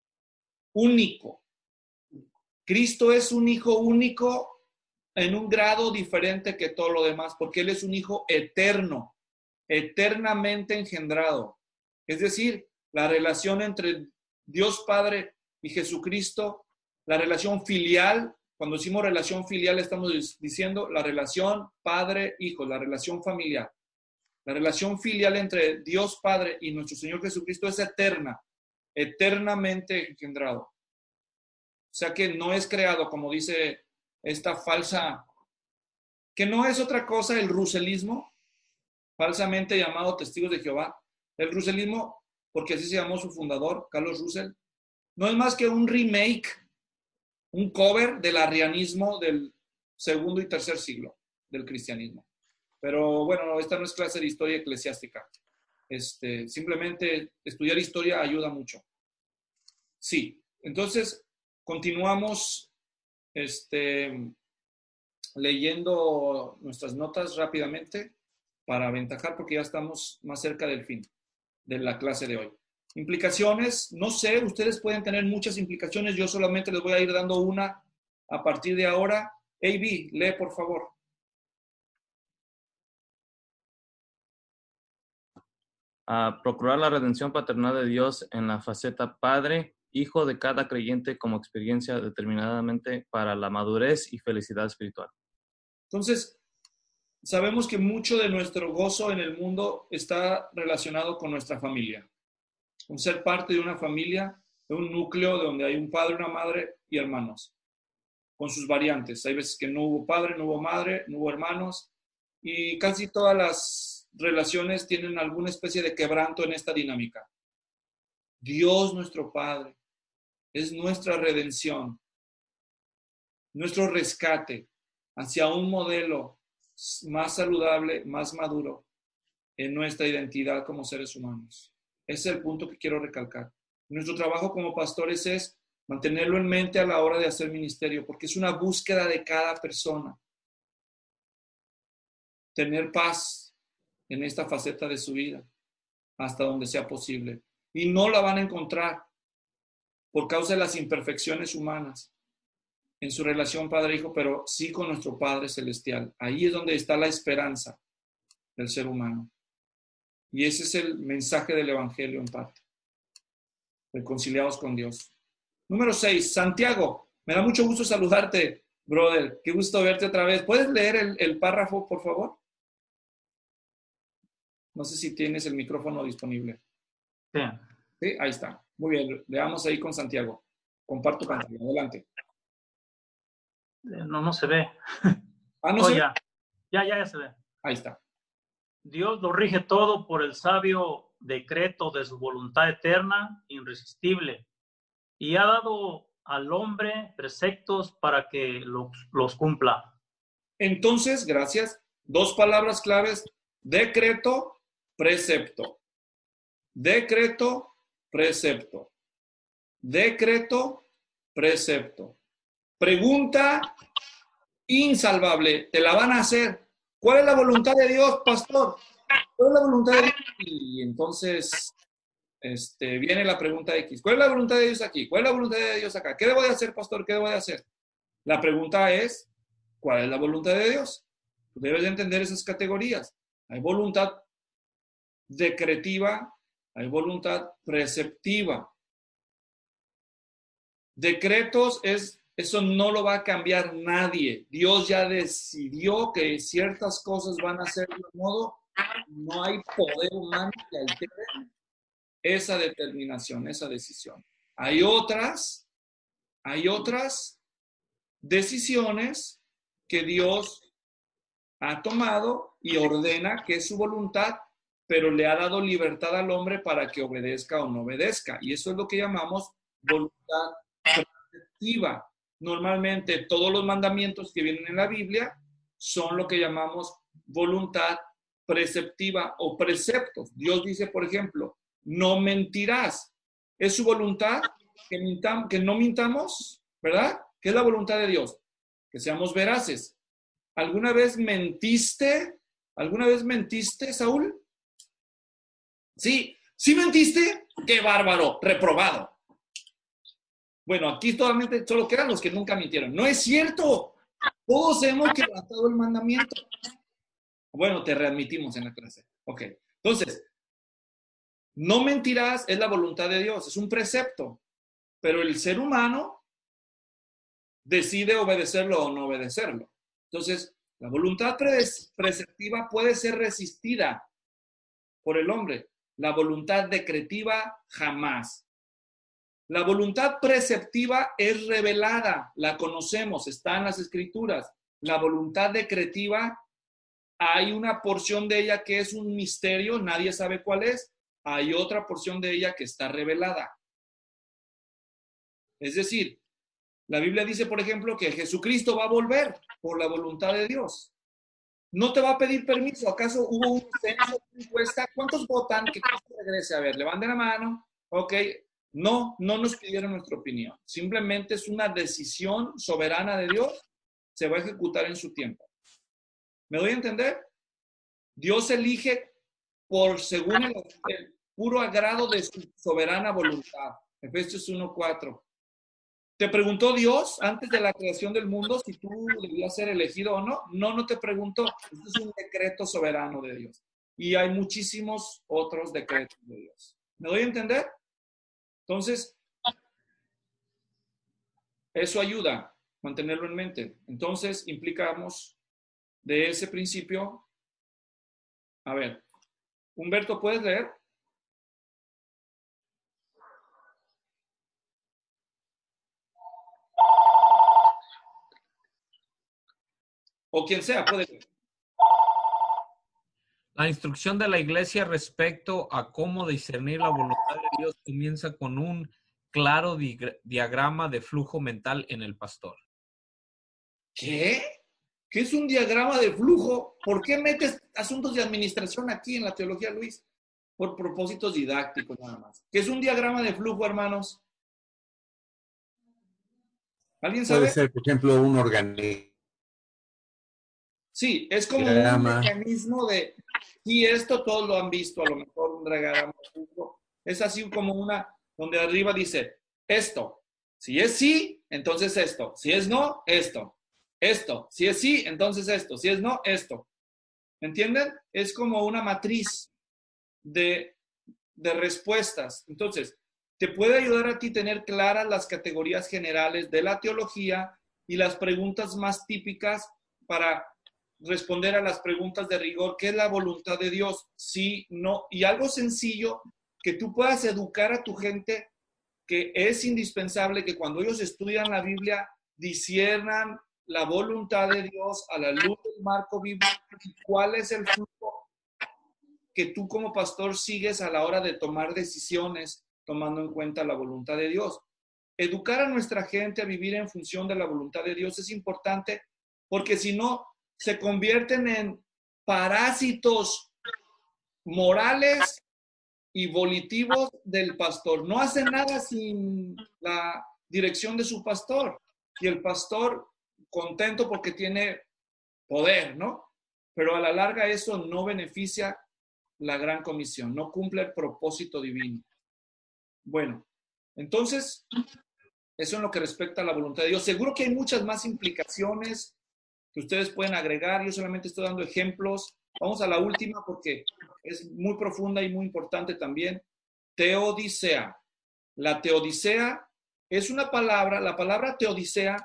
único. Cristo es un Hijo único en un grado diferente que todo lo demás, porque Él es un Hijo eterno, eternamente engendrado. Es decir, la relación entre Dios Padre y Jesucristo, la relación filial, cuando decimos relación filial estamos diciendo la relación padre-hijo, la relación familiar. La relación filial entre Dios Padre y nuestro Señor Jesucristo es eterna, eternamente engendrado. O sea que no es creado, como dice esta falsa, que no es otra cosa el ruselismo, falsamente llamado Testigos de Jehová. El ruselismo, porque así se llamó su fundador, Carlos Russell, no es más que un remake, un cover del arrianismo del segundo y tercer siglo del cristianismo. Pero bueno, esta no es clase de historia eclesiástica. Este, simplemente estudiar historia ayuda mucho. Sí, entonces continuamos este, leyendo nuestras notas rápidamente para aventajar porque ya estamos más cerca del fin de la clase de hoy. Implicaciones, no sé, ustedes pueden tener muchas implicaciones, yo solamente les voy a ir dando una a partir de ahora. A B, lee por favor. A procurar la redención paternal de Dios en la faceta Padre, Hijo de cada creyente como experiencia determinadamente para la madurez y felicidad espiritual. Entonces, sabemos que mucho de nuestro gozo en el mundo está relacionado con nuestra familia. Con ser parte de una familia, de un núcleo donde hay un padre, una madre y hermanos, con sus variantes. Hay veces que no hubo padre, no hubo madre, no hubo hermanos, y casi todas las relaciones tienen alguna especie de quebranto en esta dinámica. Dios, nuestro Padre, es nuestra redención, nuestro rescate hacia un modelo más saludable, más maduro, en nuestra identidad como seres humanos. Ese es el punto que quiero recalcar. Nuestro trabajo como pastores es mantenerlo en mente a la hora de hacer ministerio, porque es una búsqueda de cada persona. Tener paz en esta faceta de su vida, hasta donde sea posible. Y no la van a encontrar por causa de las imperfecciones humanas en su relación padre-hijo, pero sí con nuestro Padre Celestial. Ahí es donde está la esperanza del ser humano. Y ese es el mensaje del Evangelio en parte. Reconciliados con Dios. Número seis, Santiago. Me da mucho gusto saludarte, brother. Qué gusto verte otra vez. ¿Puedes leer el, el párrafo, por favor? No sé si tienes el micrófono disponible. Sí. Sí, ahí está. Muy bien, leamos ahí con Santiago. Comparto pantalla. Adelante. No, no se ve. Ah, no oh, se ya. ve. Ya, ya, ya se ve. Ahí está. Dios lo rige todo por el sabio decreto de su voluntad eterna, irresistible, y ha dado al hombre preceptos para que los, los cumpla. Entonces, gracias. Dos palabras claves. Decreto, precepto. Decreto, precepto. Decreto, precepto. Pregunta insalvable. Te la van a hacer. ¿Cuál es la voluntad de Dios, pastor? ¿Cuál es la voluntad de Dios? Y entonces este, viene la pregunta X. ¿Cuál es la voluntad de Dios aquí? ¿Cuál es la voluntad de Dios acá? ¿Qué debo de hacer, pastor? ¿Qué debo de hacer? La pregunta es, ¿cuál es la voluntad de Dios? Tú debes de entender esas categorías. Hay voluntad decretiva, hay voluntad preceptiva. Decretos es, eso no lo va a cambiar nadie. Dios ya decidió que ciertas cosas van a ser de un modo, no hay poder humano que altere esa determinación, esa decisión. Hay otras, hay otras decisiones que Dios ha tomado y ordena que es su voluntad, pero le ha dado libertad al hombre para que obedezca o no obedezca. Y eso es lo que llamamos voluntad preceptiva. Normalmente todos los mandamientos que vienen en la Biblia son lo que llamamos voluntad preceptiva o preceptos. Dios dice, por ejemplo, no mentirás. Es su voluntad que, mintam, que no mintamos, ¿verdad? ¿Qué es la voluntad de Dios? Que seamos veraces. ¿Alguna vez mentiste? ¿Alguna vez mentiste, Saúl? Sí, ¿sí mentiste? ¡Qué bárbaro! Reprobado. Bueno, aquí solamente solo quedan los que nunca mintieron. No es cierto. Todos hemos quebrantado el mandamiento. Bueno, te readmitimos en la clase. Ok. Entonces, no mentirás es la voluntad de Dios. Es un precepto. Pero el ser humano decide obedecerlo o no obedecerlo. Entonces, la voluntad preceptiva puede ser resistida por el hombre. La voluntad decretiva, jamás. La voluntad preceptiva es revelada, la conocemos, está en las escrituras. La voluntad decretiva, hay una porción de ella que es un misterio, nadie sabe cuál es. Hay otra porción de ella que está revelada. Es decir, la Biblia dice, por ejemplo, que Jesucristo va a volver por la voluntad de Dios. No te va a pedir permiso. ¿Acaso hubo un censo, una encuesta? ¿Cuántos votan que Cristo regrese? A ver, levanten la mano. Ok. No, no nos pidieron nuestra opinión. Simplemente es una decisión soberana de Dios. Se va a ejecutar en su tiempo. ¿Me doy a entender? Dios elige por según el, el puro agrado de su soberana voluntad. Efesios uno cuatro. ¿Te preguntó Dios antes de la creación del mundo si tú debías ser elegido o no? No, no te preguntó. Este es un decreto soberano de Dios. Y hay muchísimos otros decretos de Dios. ¿Me doy a entender? Entonces, eso ayuda a mantenerlo en mente. Entonces, implicamos de ese principio. A ver, Humberto, ¿puedes leer? O quien sea, puede leer. La instrucción de la iglesia respecto a cómo discernir la voluntad de Dios comienza con un claro di- diagrama de flujo mental en el pastor. ¿Qué? ¿Qué es un diagrama de flujo? ¿Por qué metes asuntos de administración aquí en la teología, Luis? Por propósitos didácticos nada más. ¿Qué es un diagrama de flujo, hermanos? ¿Alguien sabe? Puede ser, por ejemplo, un organismo. Sí, es como Diagrama. un mecanismo de, y esto todos lo han visto, a lo mejor un diagrama de flujo. Es así como una, donde arriba dice, esto. Si es sí, entonces esto. Si es no, esto. Esto. Si es sí, entonces esto. Si es no, esto. ¿Entienden? Es como una matriz de, de respuestas. Entonces, te puede ayudar a ti tener claras las categorías generales de la teología y las preguntas más típicas para responder a las preguntas de rigor. ¿Qué es la voluntad de Dios? Sí, no. Y algo sencillo, que tú puedas educar a tu gente, que es indispensable que cuando ellos estudian la Biblia disciernan la voluntad de Dios a la luz del marco bíblico y cuál es el flujo que tú como pastor sigues a la hora de tomar decisiones tomando en cuenta la voluntad de Dios. Educar a nuestra gente a vivir en función de la voluntad de Dios es importante porque si no se convierten en parásitos morales y volitivos del pastor. No hacen nada sin la dirección de su pastor. Y el pastor contento porque tiene poder, ¿no? Pero a la larga eso no beneficia la gran comisión, no cumple el propósito divino. Bueno, entonces, eso en lo que respecta a la voluntad de Dios. Seguro que hay muchas más implicaciones que ustedes pueden agregar. Yo solamente estoy dando ejemplos. Vamos a la última porque es muy profunda y muy importante también. Teodicea. La teodicea es una palabra, la palabra teodicea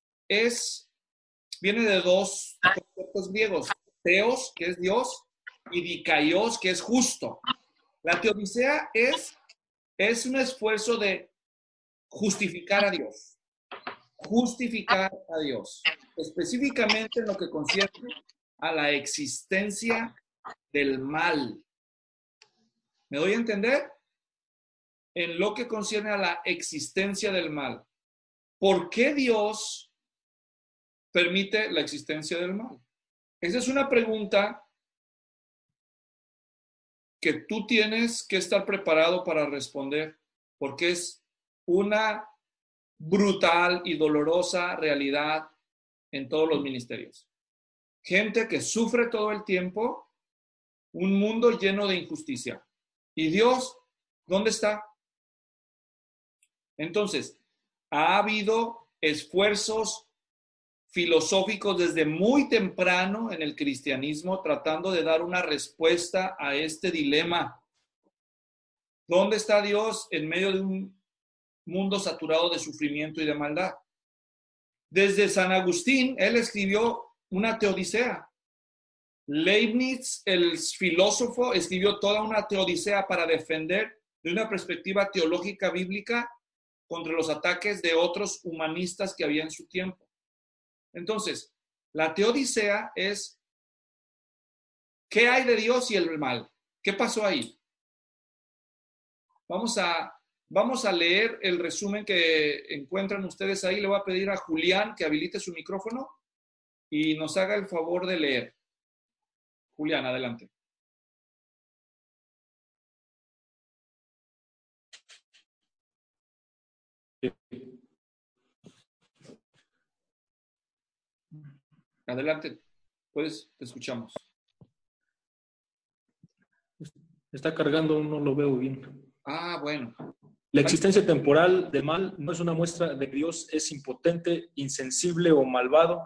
es, viene de dos conceptos griegos. Teos, que es Dios, y dikaios, que es justo. La teodicea es, es un esfuerzo de justificar a Dios. Justificar a Dios. Específicamente en lo que concierne a la existencia del mal. ¿Me doy a entender? En lo que concierne a la existencia del mal. ¿Por qué Dios permite la existencia del mal? Esa es una pregunta que tú tienes que estar preparado para responder, porque es una brutal y dolorosa realidad en todos los ministerios. Gente que sufre todo el tiempo, un mundo lleno de injusticia. ¿Y Dios dónde está? Entonces, ha habido esfuerzos filosóficos desde muy temprano en el cristianismo tratando de dar una respuesta a este dilema. ¿Dónde está Dios en medio de un mundo saturado de sufrimiento y de maldad? Desde San Agustín, él escribió una teodicea. Leibniz, el filósofo, escribió toda una teodicea para defender de una perspectiva teológica bíblica contra los ataques de otros humanistas que había en su tiempo. Entonces, la teodicea es ¿qué hay de Dios y el mal? ¿Qué pasó ahí? Vamos a, vamos a leer el resumen que encuentran ustedes ahí. Le voy a pedir a Julián que habilite su micrófono y nos haga el favor de leer. Julián, adelante. Adelante, puedes, te escuchamos. Está cargando, no lo veo bien. Ah, bueno. La existencia temporal del mal no es una muestra de que Dios es impotente, insensible o malvado.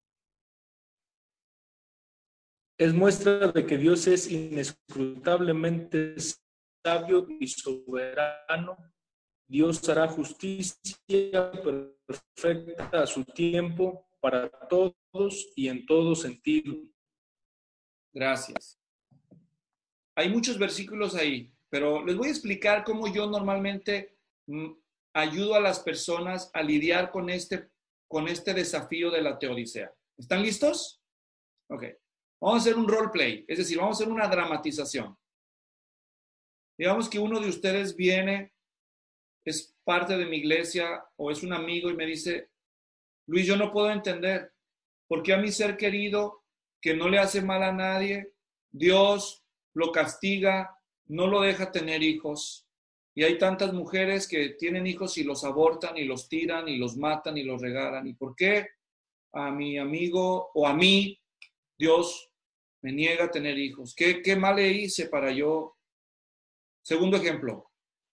Es muestra de que Dios es inescrutablemente sabio y soberano. Dios hará justicia perfecta a su tiempo para todos y en todo sentido. Gracias. Hay muchos versículos ahí, pero les voy a explicar cómo yo normalmente mm, ayudo a las personas a lidiar con este, con este desafío de la teodicea. ¿Están listos? Ok. Vamos a hacer un roleplay, es decir, vamos a hacer una dramatización. Digamos que uno de ustedes viene, es parte de mi iglesia o es un amigo y me dice, Luis, yo no puedo entender ¿Por qué a mi ser querido, que no le hace mal a nadie, Dios lo castiga, no lo deja tener hijos? Y hay tantas mujeres que tienen hijos y los abortan y los tiran y los matan y los regalan. ¿Y por qué a mi amigo o a mí Dios me niega a tener hijos? ¿Qué, qué mal le hice para yo? Segundo ejemplo.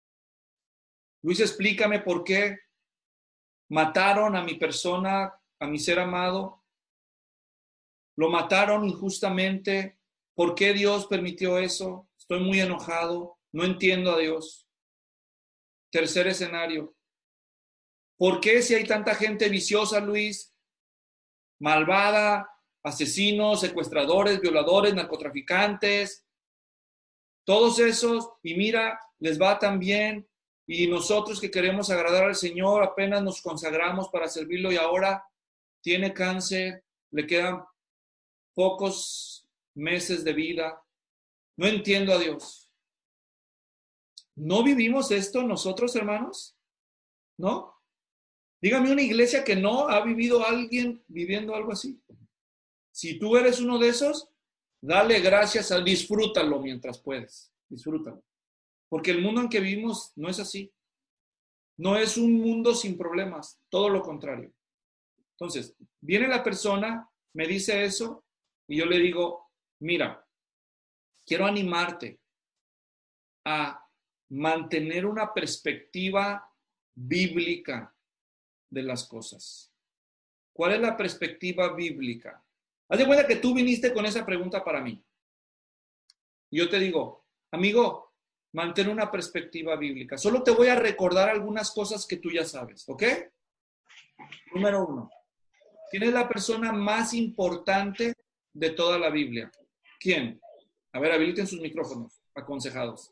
Luis, explícame por qué mataron a mi persona, a mi ser amado. Lo mataron injustamente. ¿Por qué Dios permitió eso? Estoy muy enojado. No entiendo a Dios. Tercer escenario. ¿Por qué si hay tanta gente viciosa, Luis, malvada, asesinos, secuestradores, violadores, narcotraficantes, todos esos, y mira, les va tan bien, y nosotros que queremos agradar al Señor apenas nos consagramos para servirlo y ahora tiene cáncer, le quedan pocos meses de vida? No entiendo a Dios. ¿No vivimos esto nosotros, hermanos? ¿No? Dígame una iglesia que no ha vivido alguien viviendo algo así. Si tú eres uno de esos, dale gracias, a, disfrútalo mientras puedes. Disfrútalo. Porque el mundo en que vivimos no es así. No es un mundo sin problemas, todo lo contrario. Entonces, viene la persona, me dice eso, y yo le digo, mira, quiero animarte a mantener una perspectiva bíblica de las cosas. ¿Cuál es la perspectiva bíblica? Haz de cuenta que tú viniste con esa pregunta para mí. Y yo te digo, amigo, mantén una perspectiva bíblica. Solo te voy a recordar algunas cosas que tú ya sabes, ¿ok? Número uno. ¿Quién es la persona más importante de toda la Biblia? ¿Quién? A ver, habiliten sus micrófonos, aconsejados.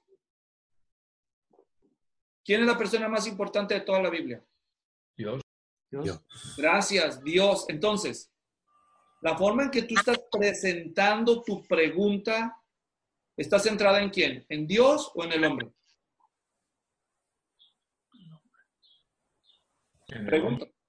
¿Quién es la persona más importante de toda la Biblia? Dios. Dios. Gracias, Dios. Entonces, la forma en que tú estás presentando tu pregunta está centrada en quién, ¿en Dios o en el hombre? En el Pregunta. hombre.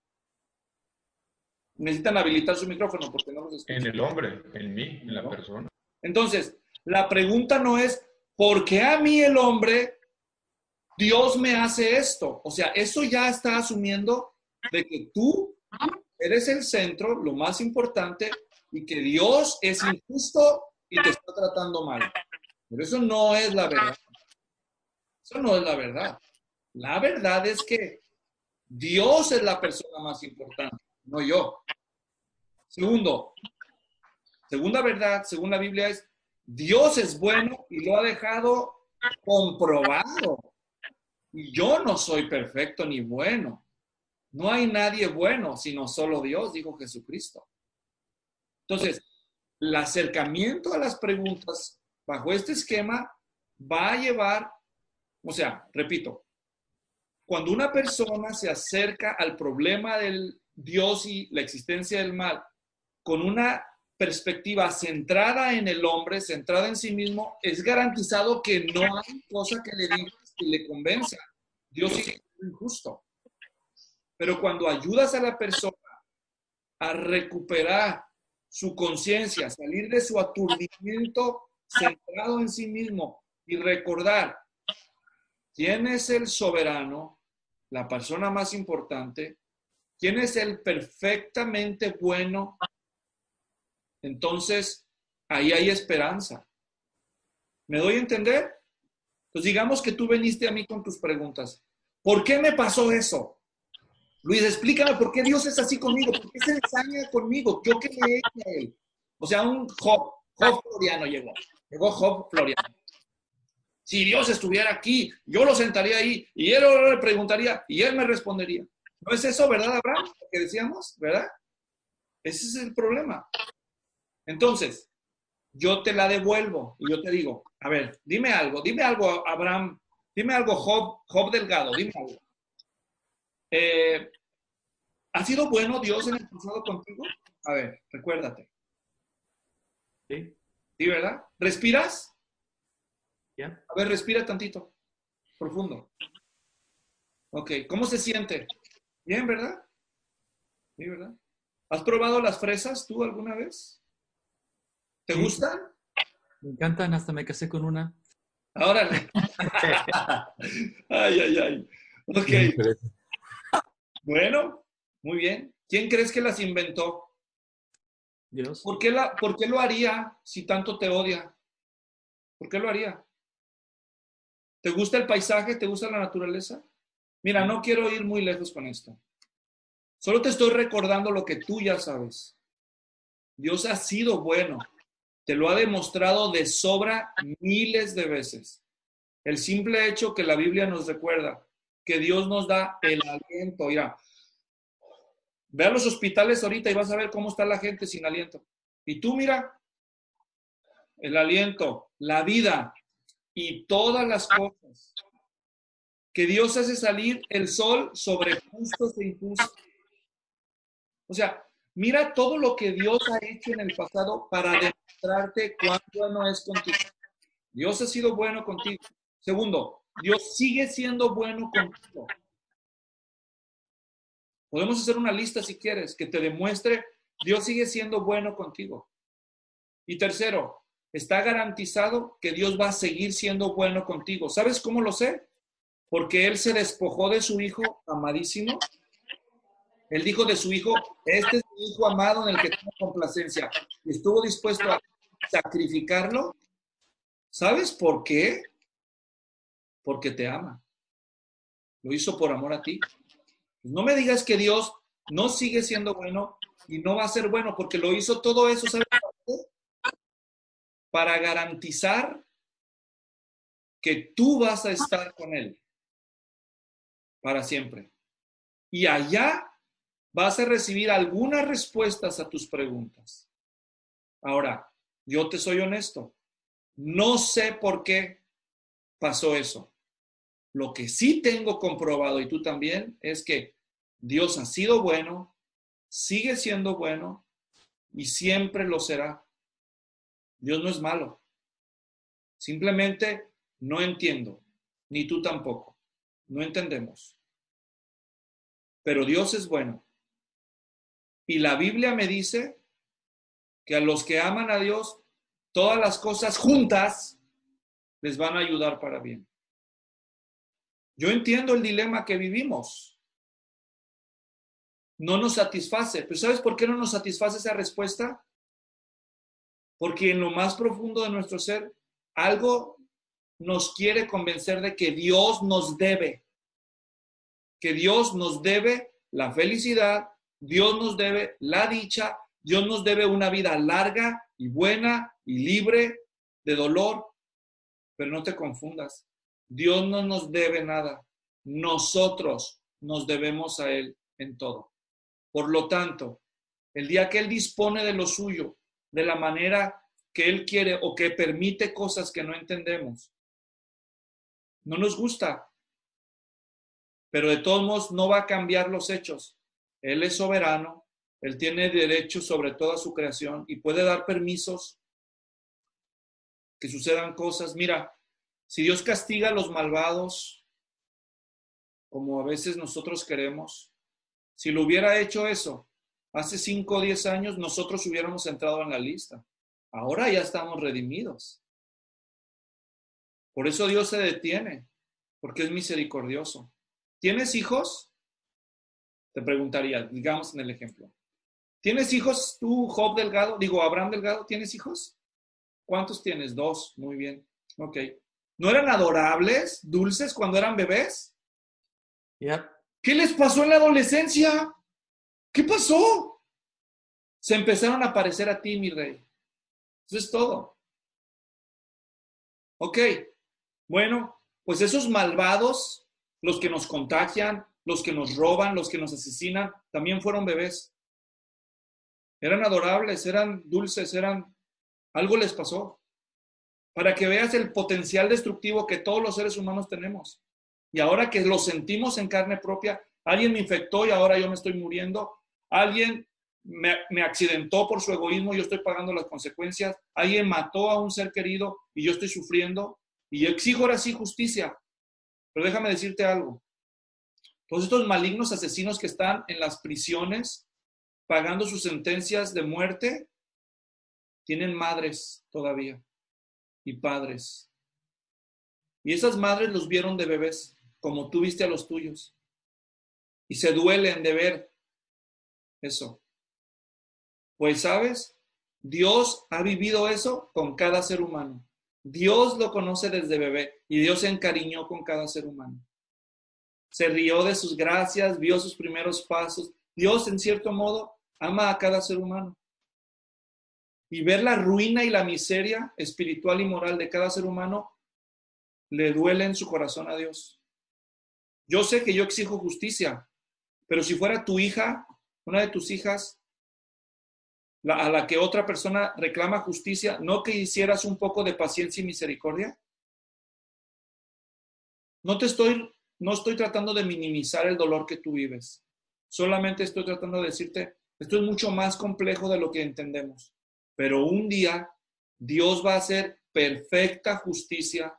Necesitan habilitar su micrófono porque no los escuchan. En el hombre, en mí, en la persona. Entonces, la pregunta no es, ¿por qué a mí el hombre Dios me hace esto? O sea, eso ya está asumiendo de que tú eres el centro, lo más importante, y que Dios es injusto y te está tratando mal. Pero eso no es la verdad. Eso no es la verdad. La verdad es que Dios es la persona más importante, no yo. Segundo, segunda verdad, según la Biblia, es Dios es bueno y lo ha dejado comprobado. Y yo no soy perfecto ni bueno. No hay nadie bueno, sino solo Dios, dijo Jesucristo. Entonces, el acercamiento a las preguntas bajo este esquema va a llevar, o sea, repito, cuando una persona se acerca al problema del Dios y la existencia del mal con una perspectiva centrada en el hombre, centrada en sí mismo, es garantizado que no hay cosa que le diga que le convenza. Dios sigue siendo injusto. Pero cuando ayudas a la persona a recuperar su conciencia, salir de su aturdimiento centrado en sí mismo y recordar quién es el soberano, la persona más importante, quién es el perfectamente bueno, entonces ahí hay esperanza. ¿Me doy a entender? Pues digamos que tú viniste a mí con tus preguntas. ¿Por qué me pasó eso? Luis, explícame por qué Dios es así conmigo, por qué se ensaña conmigo, yo qué le he hecho a él. O sea, un Job, Job Floriano llegó, llegó Job Floriano. Si Dios estuviera aquí, yo lo sentaría ahí y él le preguntaría y él me respondería. ¿No es eso, verdad, Abraham? Lo que decíamos, ¿verdad? Ese es el problema. Entonces, yo te la devuelvo y yo te digo, a ver, dime algo, dime algo, Abraham, dime algo, Job, Job Delgado, dime algo. Eh, ¿Ha sido bueno Dios en el pasado contigo? A ver, recuérdate. Sí. ¿Sí, verdad? ¿Respiras? ¿Ya? A ver, respira tantito. Profundo. Ok, ¿cómo se siente? Bien, ¿verdad? Sí, ¿verdad? ¿Has probado las fresas tú alguna vez? ¿Te Sí. gustan? Me encantan, hasta me casé con una. Órale. Ay, ay, ay. Ok, bueno, muy bien. ¿Quién crees que las inventó? Dios. ¿Por qué, la, ¿Por qué lo haría si tanto te odia? ¿Por qué lo haría? ¿Te gusta el paisaje? ¿Te gusta la naturaleza? Mira, no quiero ir muy lejos con esto. Solo te estoy recordando lo que tú ya sabes. Dios ha sido bueno. Te lo ha demostrado de sobra miles de veces. El simple hecho que la Biblia nos recuerda que Dios nos da el aliento. Mira, ve a los hospitales ahorita y vas a ver cómo está la gente sin aliento. Y tú mira, el aliento, la vida y todas las cosas. Que Dios hace salir el sol sobre justos e injustos. O sea, mira todo lo que Dios ha hecho en el pasado para demostrarte cuán bueno es contigo. Dios ha sido bueno contigo. Segundo, Dios sigue siendo bueno contigo. Podemos hacer una lista si quieres que te demuestre Dios sigue siendo bueno contigo. Y tercero, está garantizado que Dios va a seguir siendo bueno contigo. ¿Sabes cómo lo sé? Porque Él se despojó de su Hijo amadísimo. Él dijo de su Hijo, este es mi Hijo amado en el que tengo complacencia. Y estuvo dispuesto a sacrificarlo. ¿Sabes por qué? Porque te ama. Lo hizo por amor a ti. Pues no me digas que Dios no sigue siendo bueno y no va a ser bueno, porque lo hizo todo eso, ¿sabes por qué? Para garantizar que tú vas a estar con Él para siempre. Y allá vas a recibir algunas respuestas a tus preguntas. Ahora, yo te soy honesto. No sé por qué pasó eso. Lo que sí tengo comprobado, y tú también, es que Dios ha sido bueno, sigue siendo bueno y siempre lo será. Dios no es malo. Simplemente no entiendo, ni tú tampoco. No entendemos. Pero Dios es bueno. Y la Biblia me dice que a los que aman a Dios, todas las cosas juntas les van a ayudar para bien. Yo entiendo el dilema que vivimos. No nos satisface. ¿Pero sabes por qué no nos satisface esa respuesta? Porque en lo más profundo de nuestro ser, algo nos quiere convencer de que Dios nos debe. Que Dios nos debe la felicidad, Dios nos debe la dicha, Dios nos debe una vida larga y buena y libre de dolor. Pero no te confundas. Dios no nos debe nada. Nosotros nos debemos a Él en todo. Por lo tanto, el día que Él dispone de lo suyo, de la manera que Él quiere o que permite cosas que no entendemos, no nos gusta. Pero de todos modos no va a cambiar los hechos. Él es soberano, Él tiene derecho sobre toda su creación y puede dar permisos que sucedan cosas. Mira, si Dios castiga a los malvados, como a veces nosotros queremos, si lo hubiera hecho eso hace cinco o diez años, nosotros hubiéramos entrado en la lista. Ahora ya estamos redimidos. Por eso Dios se detiene, porque es misericordioso. ¿Tienes hijos? Te preguntaría, digamos en el ejemplo. ¿Tienes hijos tú, Job Delgado? Digo, Abraham Delgado, ¿tienes hijos? ¿Cuántos tienes? Dos, muy bien. Ok. ¿No eran adorables, dulces cuando eran bebés? Yep. ¿Qué les pasó en la adolescencia? ¿Qué pasó? Se empezaron a parecer a ti, mi rey. Eso es todo. Ok. Bueno, pues esos malvados, los que nos contagian, los que nos roban, los que nos asesinan, también fueron bebés. Eran adorables, eran dulces, eran... Algo les pasó. Para que veas el potencial destructivo que todos los seres humanos tenemos. Y ahora que lo sentimos en carne propia, alguien me infectó y ahora yo me estoy muriendo. Alguien me, me accidentó por su egoísmo y yo estoy pagando las consecuencias. Alguien mató a un ser querido y yo estoy sufriendo. Y yo exijo ahora sí justicia. Pero déjame decirte algo. Todos estos malignos asesinos que están en las prisiones, pagando sus sentencias de muerte, tienen madres todavía y padres. Y esas madres los vieron de bebés, como tú viste a los tuyos. Y se duelen de ver eso. Pues, ¿sabes? Dios ha vivido eso con cada ser humano. Dios lo conoce desde bebé y Dios se encariñó con cada ser humano. Se rió de sus gracias, vio sus primeros pasos. Dios, en cierto modo, ama a cada ser humano. Y ver la ruina y la miseria espiritual y moral de cada ser humano le duele en su corazón a Dios. Yo sé que yo exijo justicia, pero si fuera tu hija, una de tus hijas, la, a la que otra persona reclama justicia, ¿no que hicieras un poco de paciencia y misericordia? No te estoy, no estoy tratando de minimizar el dolor que tú vives. Solamente estoy tratando de decirte, esto es mucho más complejo de lo que entendemos. Pero un día Dios va a hacer perfecta justicia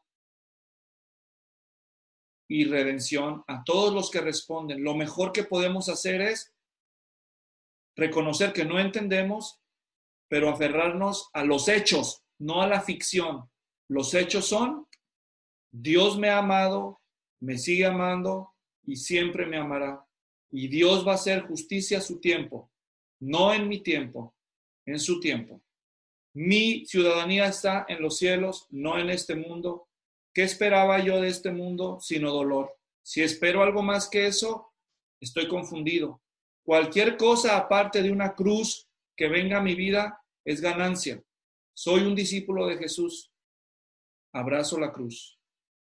y redención a todos los que responden. Lo mejor que podemos hacer es reconocer que no entendemos, pero aferrarnos a los hechos, no a la ficción. Los hechos son, Dios me ha amado, me sigue amando y siempre me amará. Y Dios va a hacer justicia a su tiempo, no en mi tiempo, en su tiempo. Mi ciudadanía está en los cielos, no en este mundo. ¿Qué esperaba yo de este mundo sino dolor? Si espero algo más que eso, estoy confundido. Cualquier cosa aparte de una cruz que venga a mi vida es ganancia. Soy un discípulo de Jesús. Abrazo la cruz.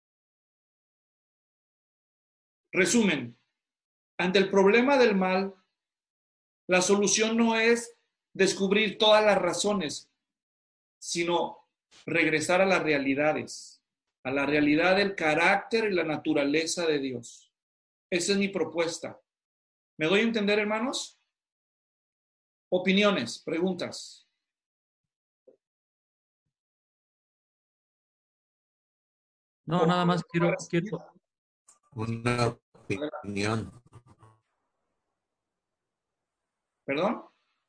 Resumen, ante el problema del mal, la solución no es descubrir todas las razones, sino regresar a las realidades, a la realidad del carácter y la naturaleza de Dios. Esa es mi propuesta. ¿Me doy a entender, hermanos? Opiniones, preguntas. No, nada más quiero, quiero, Una opinión. ¿Perdón?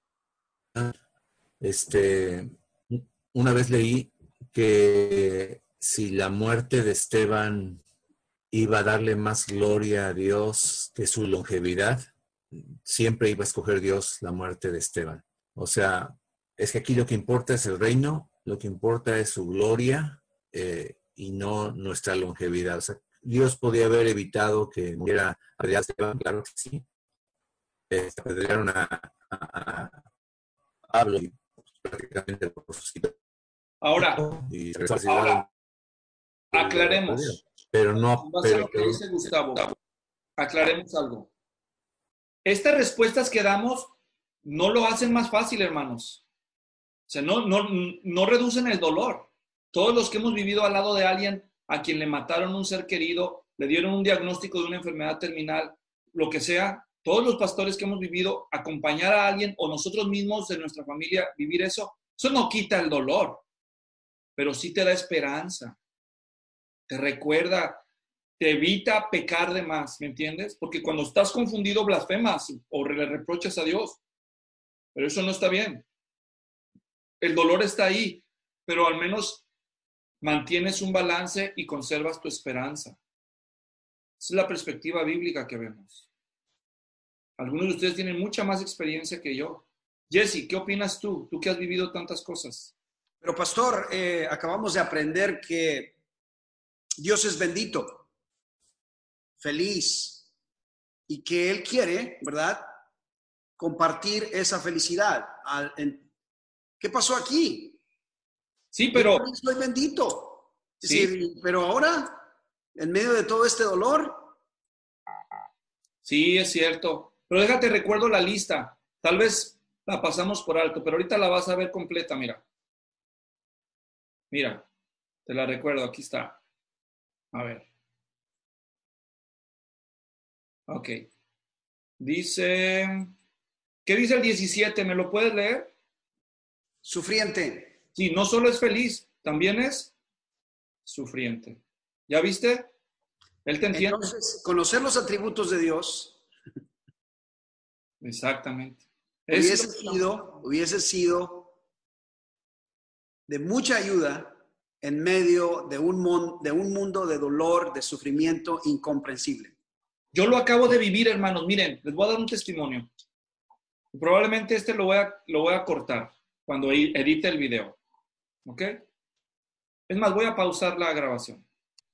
Este, una vez leí que si la muerte de Esteban iba a darle más gloria a Dios que su longevidad, siempre iba a escoger Dios la muerte de Esteban. O sea, es que aquí lo que importa es el reino, lo que importa es su gloria eh, y no nuestra longevidad. O sea, Dios podía haber evitado que muriera a Esteban, claro que sí. Eh, se apedrearon a, a, a Pablo y prácticamente lo resucitó. Ahora, Y ahora aclaremos. Pero no. Va a ser lo que dice Gustavo. Aclaremos algo. Estas respuestas que damos no lo hacen más fácil, hermanos. O sea, no, no, no reducen el dolor. Todos los que hemos vivido al lado de alguien a quien le mataron un ser querido, le dieron un diagnóstico de una enfermedad terminal, lo que sea, todos los pastores que hemos vivido, acompañar a alguien o nosotros mismos de nuestra familia, vivir eso, eso no quita el dolor, pero sí te da esperanza. Te recuerda, te evita pecar de más, ¿me entiendes? Porque cuando estás confundido blasfemas o le reprochas a Dios, pero eso no está bien. El dolor está ahí, pero al menos mantienes un balance y conservas tu esperanza. Esa es la perspectiva bíblica que vemos. Algunos de ustedes tienen mucha más experiencia que yo. Jesse, ¿qué opinas tú? Tú que has vivido tantas cosas. Pero pastor, eh, acabamos de aprender que Dios es bendito, feliz, y que Él quiere, ¿verdad?, compartir esa felicidad. ¿Qué pasó aquí? Sí, pero... Yo soy bendito. Es Sí. decir, pero ahora, en medio de todo este dolor... Sí, es cierto. Pero déjate, recuerdo la lista. Tal vez la pasamos por alto, pero ahorita la vas a ver completa, mira. Mira, te la recuerdo, aquí está. A ver. Ok. Dice... ¿Qué dice el diecisiete? ¿Me lo puedes leer? Sufriente. Sí, no solo es feliz, también es sufriente. ¿Ya viste? Él te entiende. Entonces, conocer los atributos de Dios. Exactamente. Es hubiese lo que- sido, hubiese sido de mucha ayuda en medio de un, mon- de un mundo de dolor, de sufrimiento incomprensible. Yo lo acabo de vivir, hermanos. Miren, les voy a dar un testimonio. Probablemente este lo voy a, lo voy a cortar cuando edite el video. ¿Ok? Es más, voy a pausar la grabación.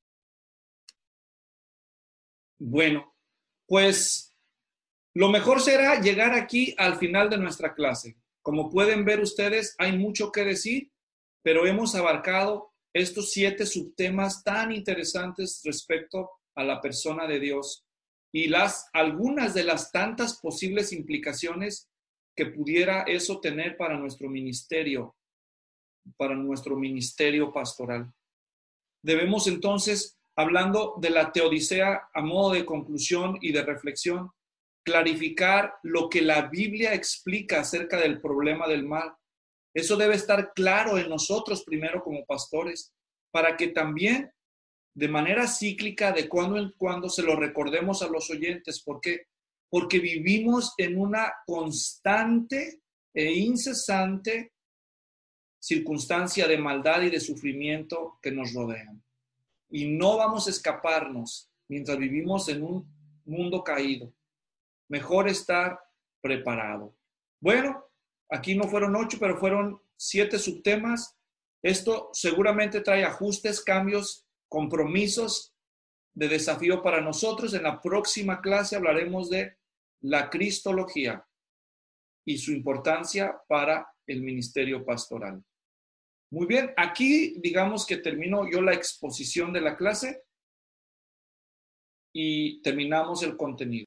Bueno, pues lo mejor será llegar aquí al final de nuestra clase. Como pueden ver ustedes, hay mucho que decir, pero hemos abarcado estos siete subtemas tan interesantes respecto a la persona de Dios y las, algunas de las tantas posibles implicaciones que pudiera eso tener para nuestro ministerio, para nuestro ministerio pastoral. Debemos entonces, hablando de la teodicea a modo de conclusión y de reflexión, clarificar lo que la Biblia explica acerca del problema del mal. Eso debe estar claro en nosotros primero como pastores, para que también de manera cíclica, de cuando en cuando, se lo recordemos a los oyentes. ¿Por qué? Porque vivimos en una constante e incesante circunstancia de maldad y de sufrimiento que nos rodean. Y no vamos a escaparnos mientras vivimos en un mundo caído. Mejor estar preparado. Bueno, aquí no fueron ocho, pero fueron siete subtemas. Esto seguramente trae ajustes, cambios, compromisos de desafío para nosotros. En la próxima clase hablaremos de la cristología y su importancia para el ministerio pastoral. Muy bien, aquí digamos que termino yo la exposición de la clase y terminamos el contenido.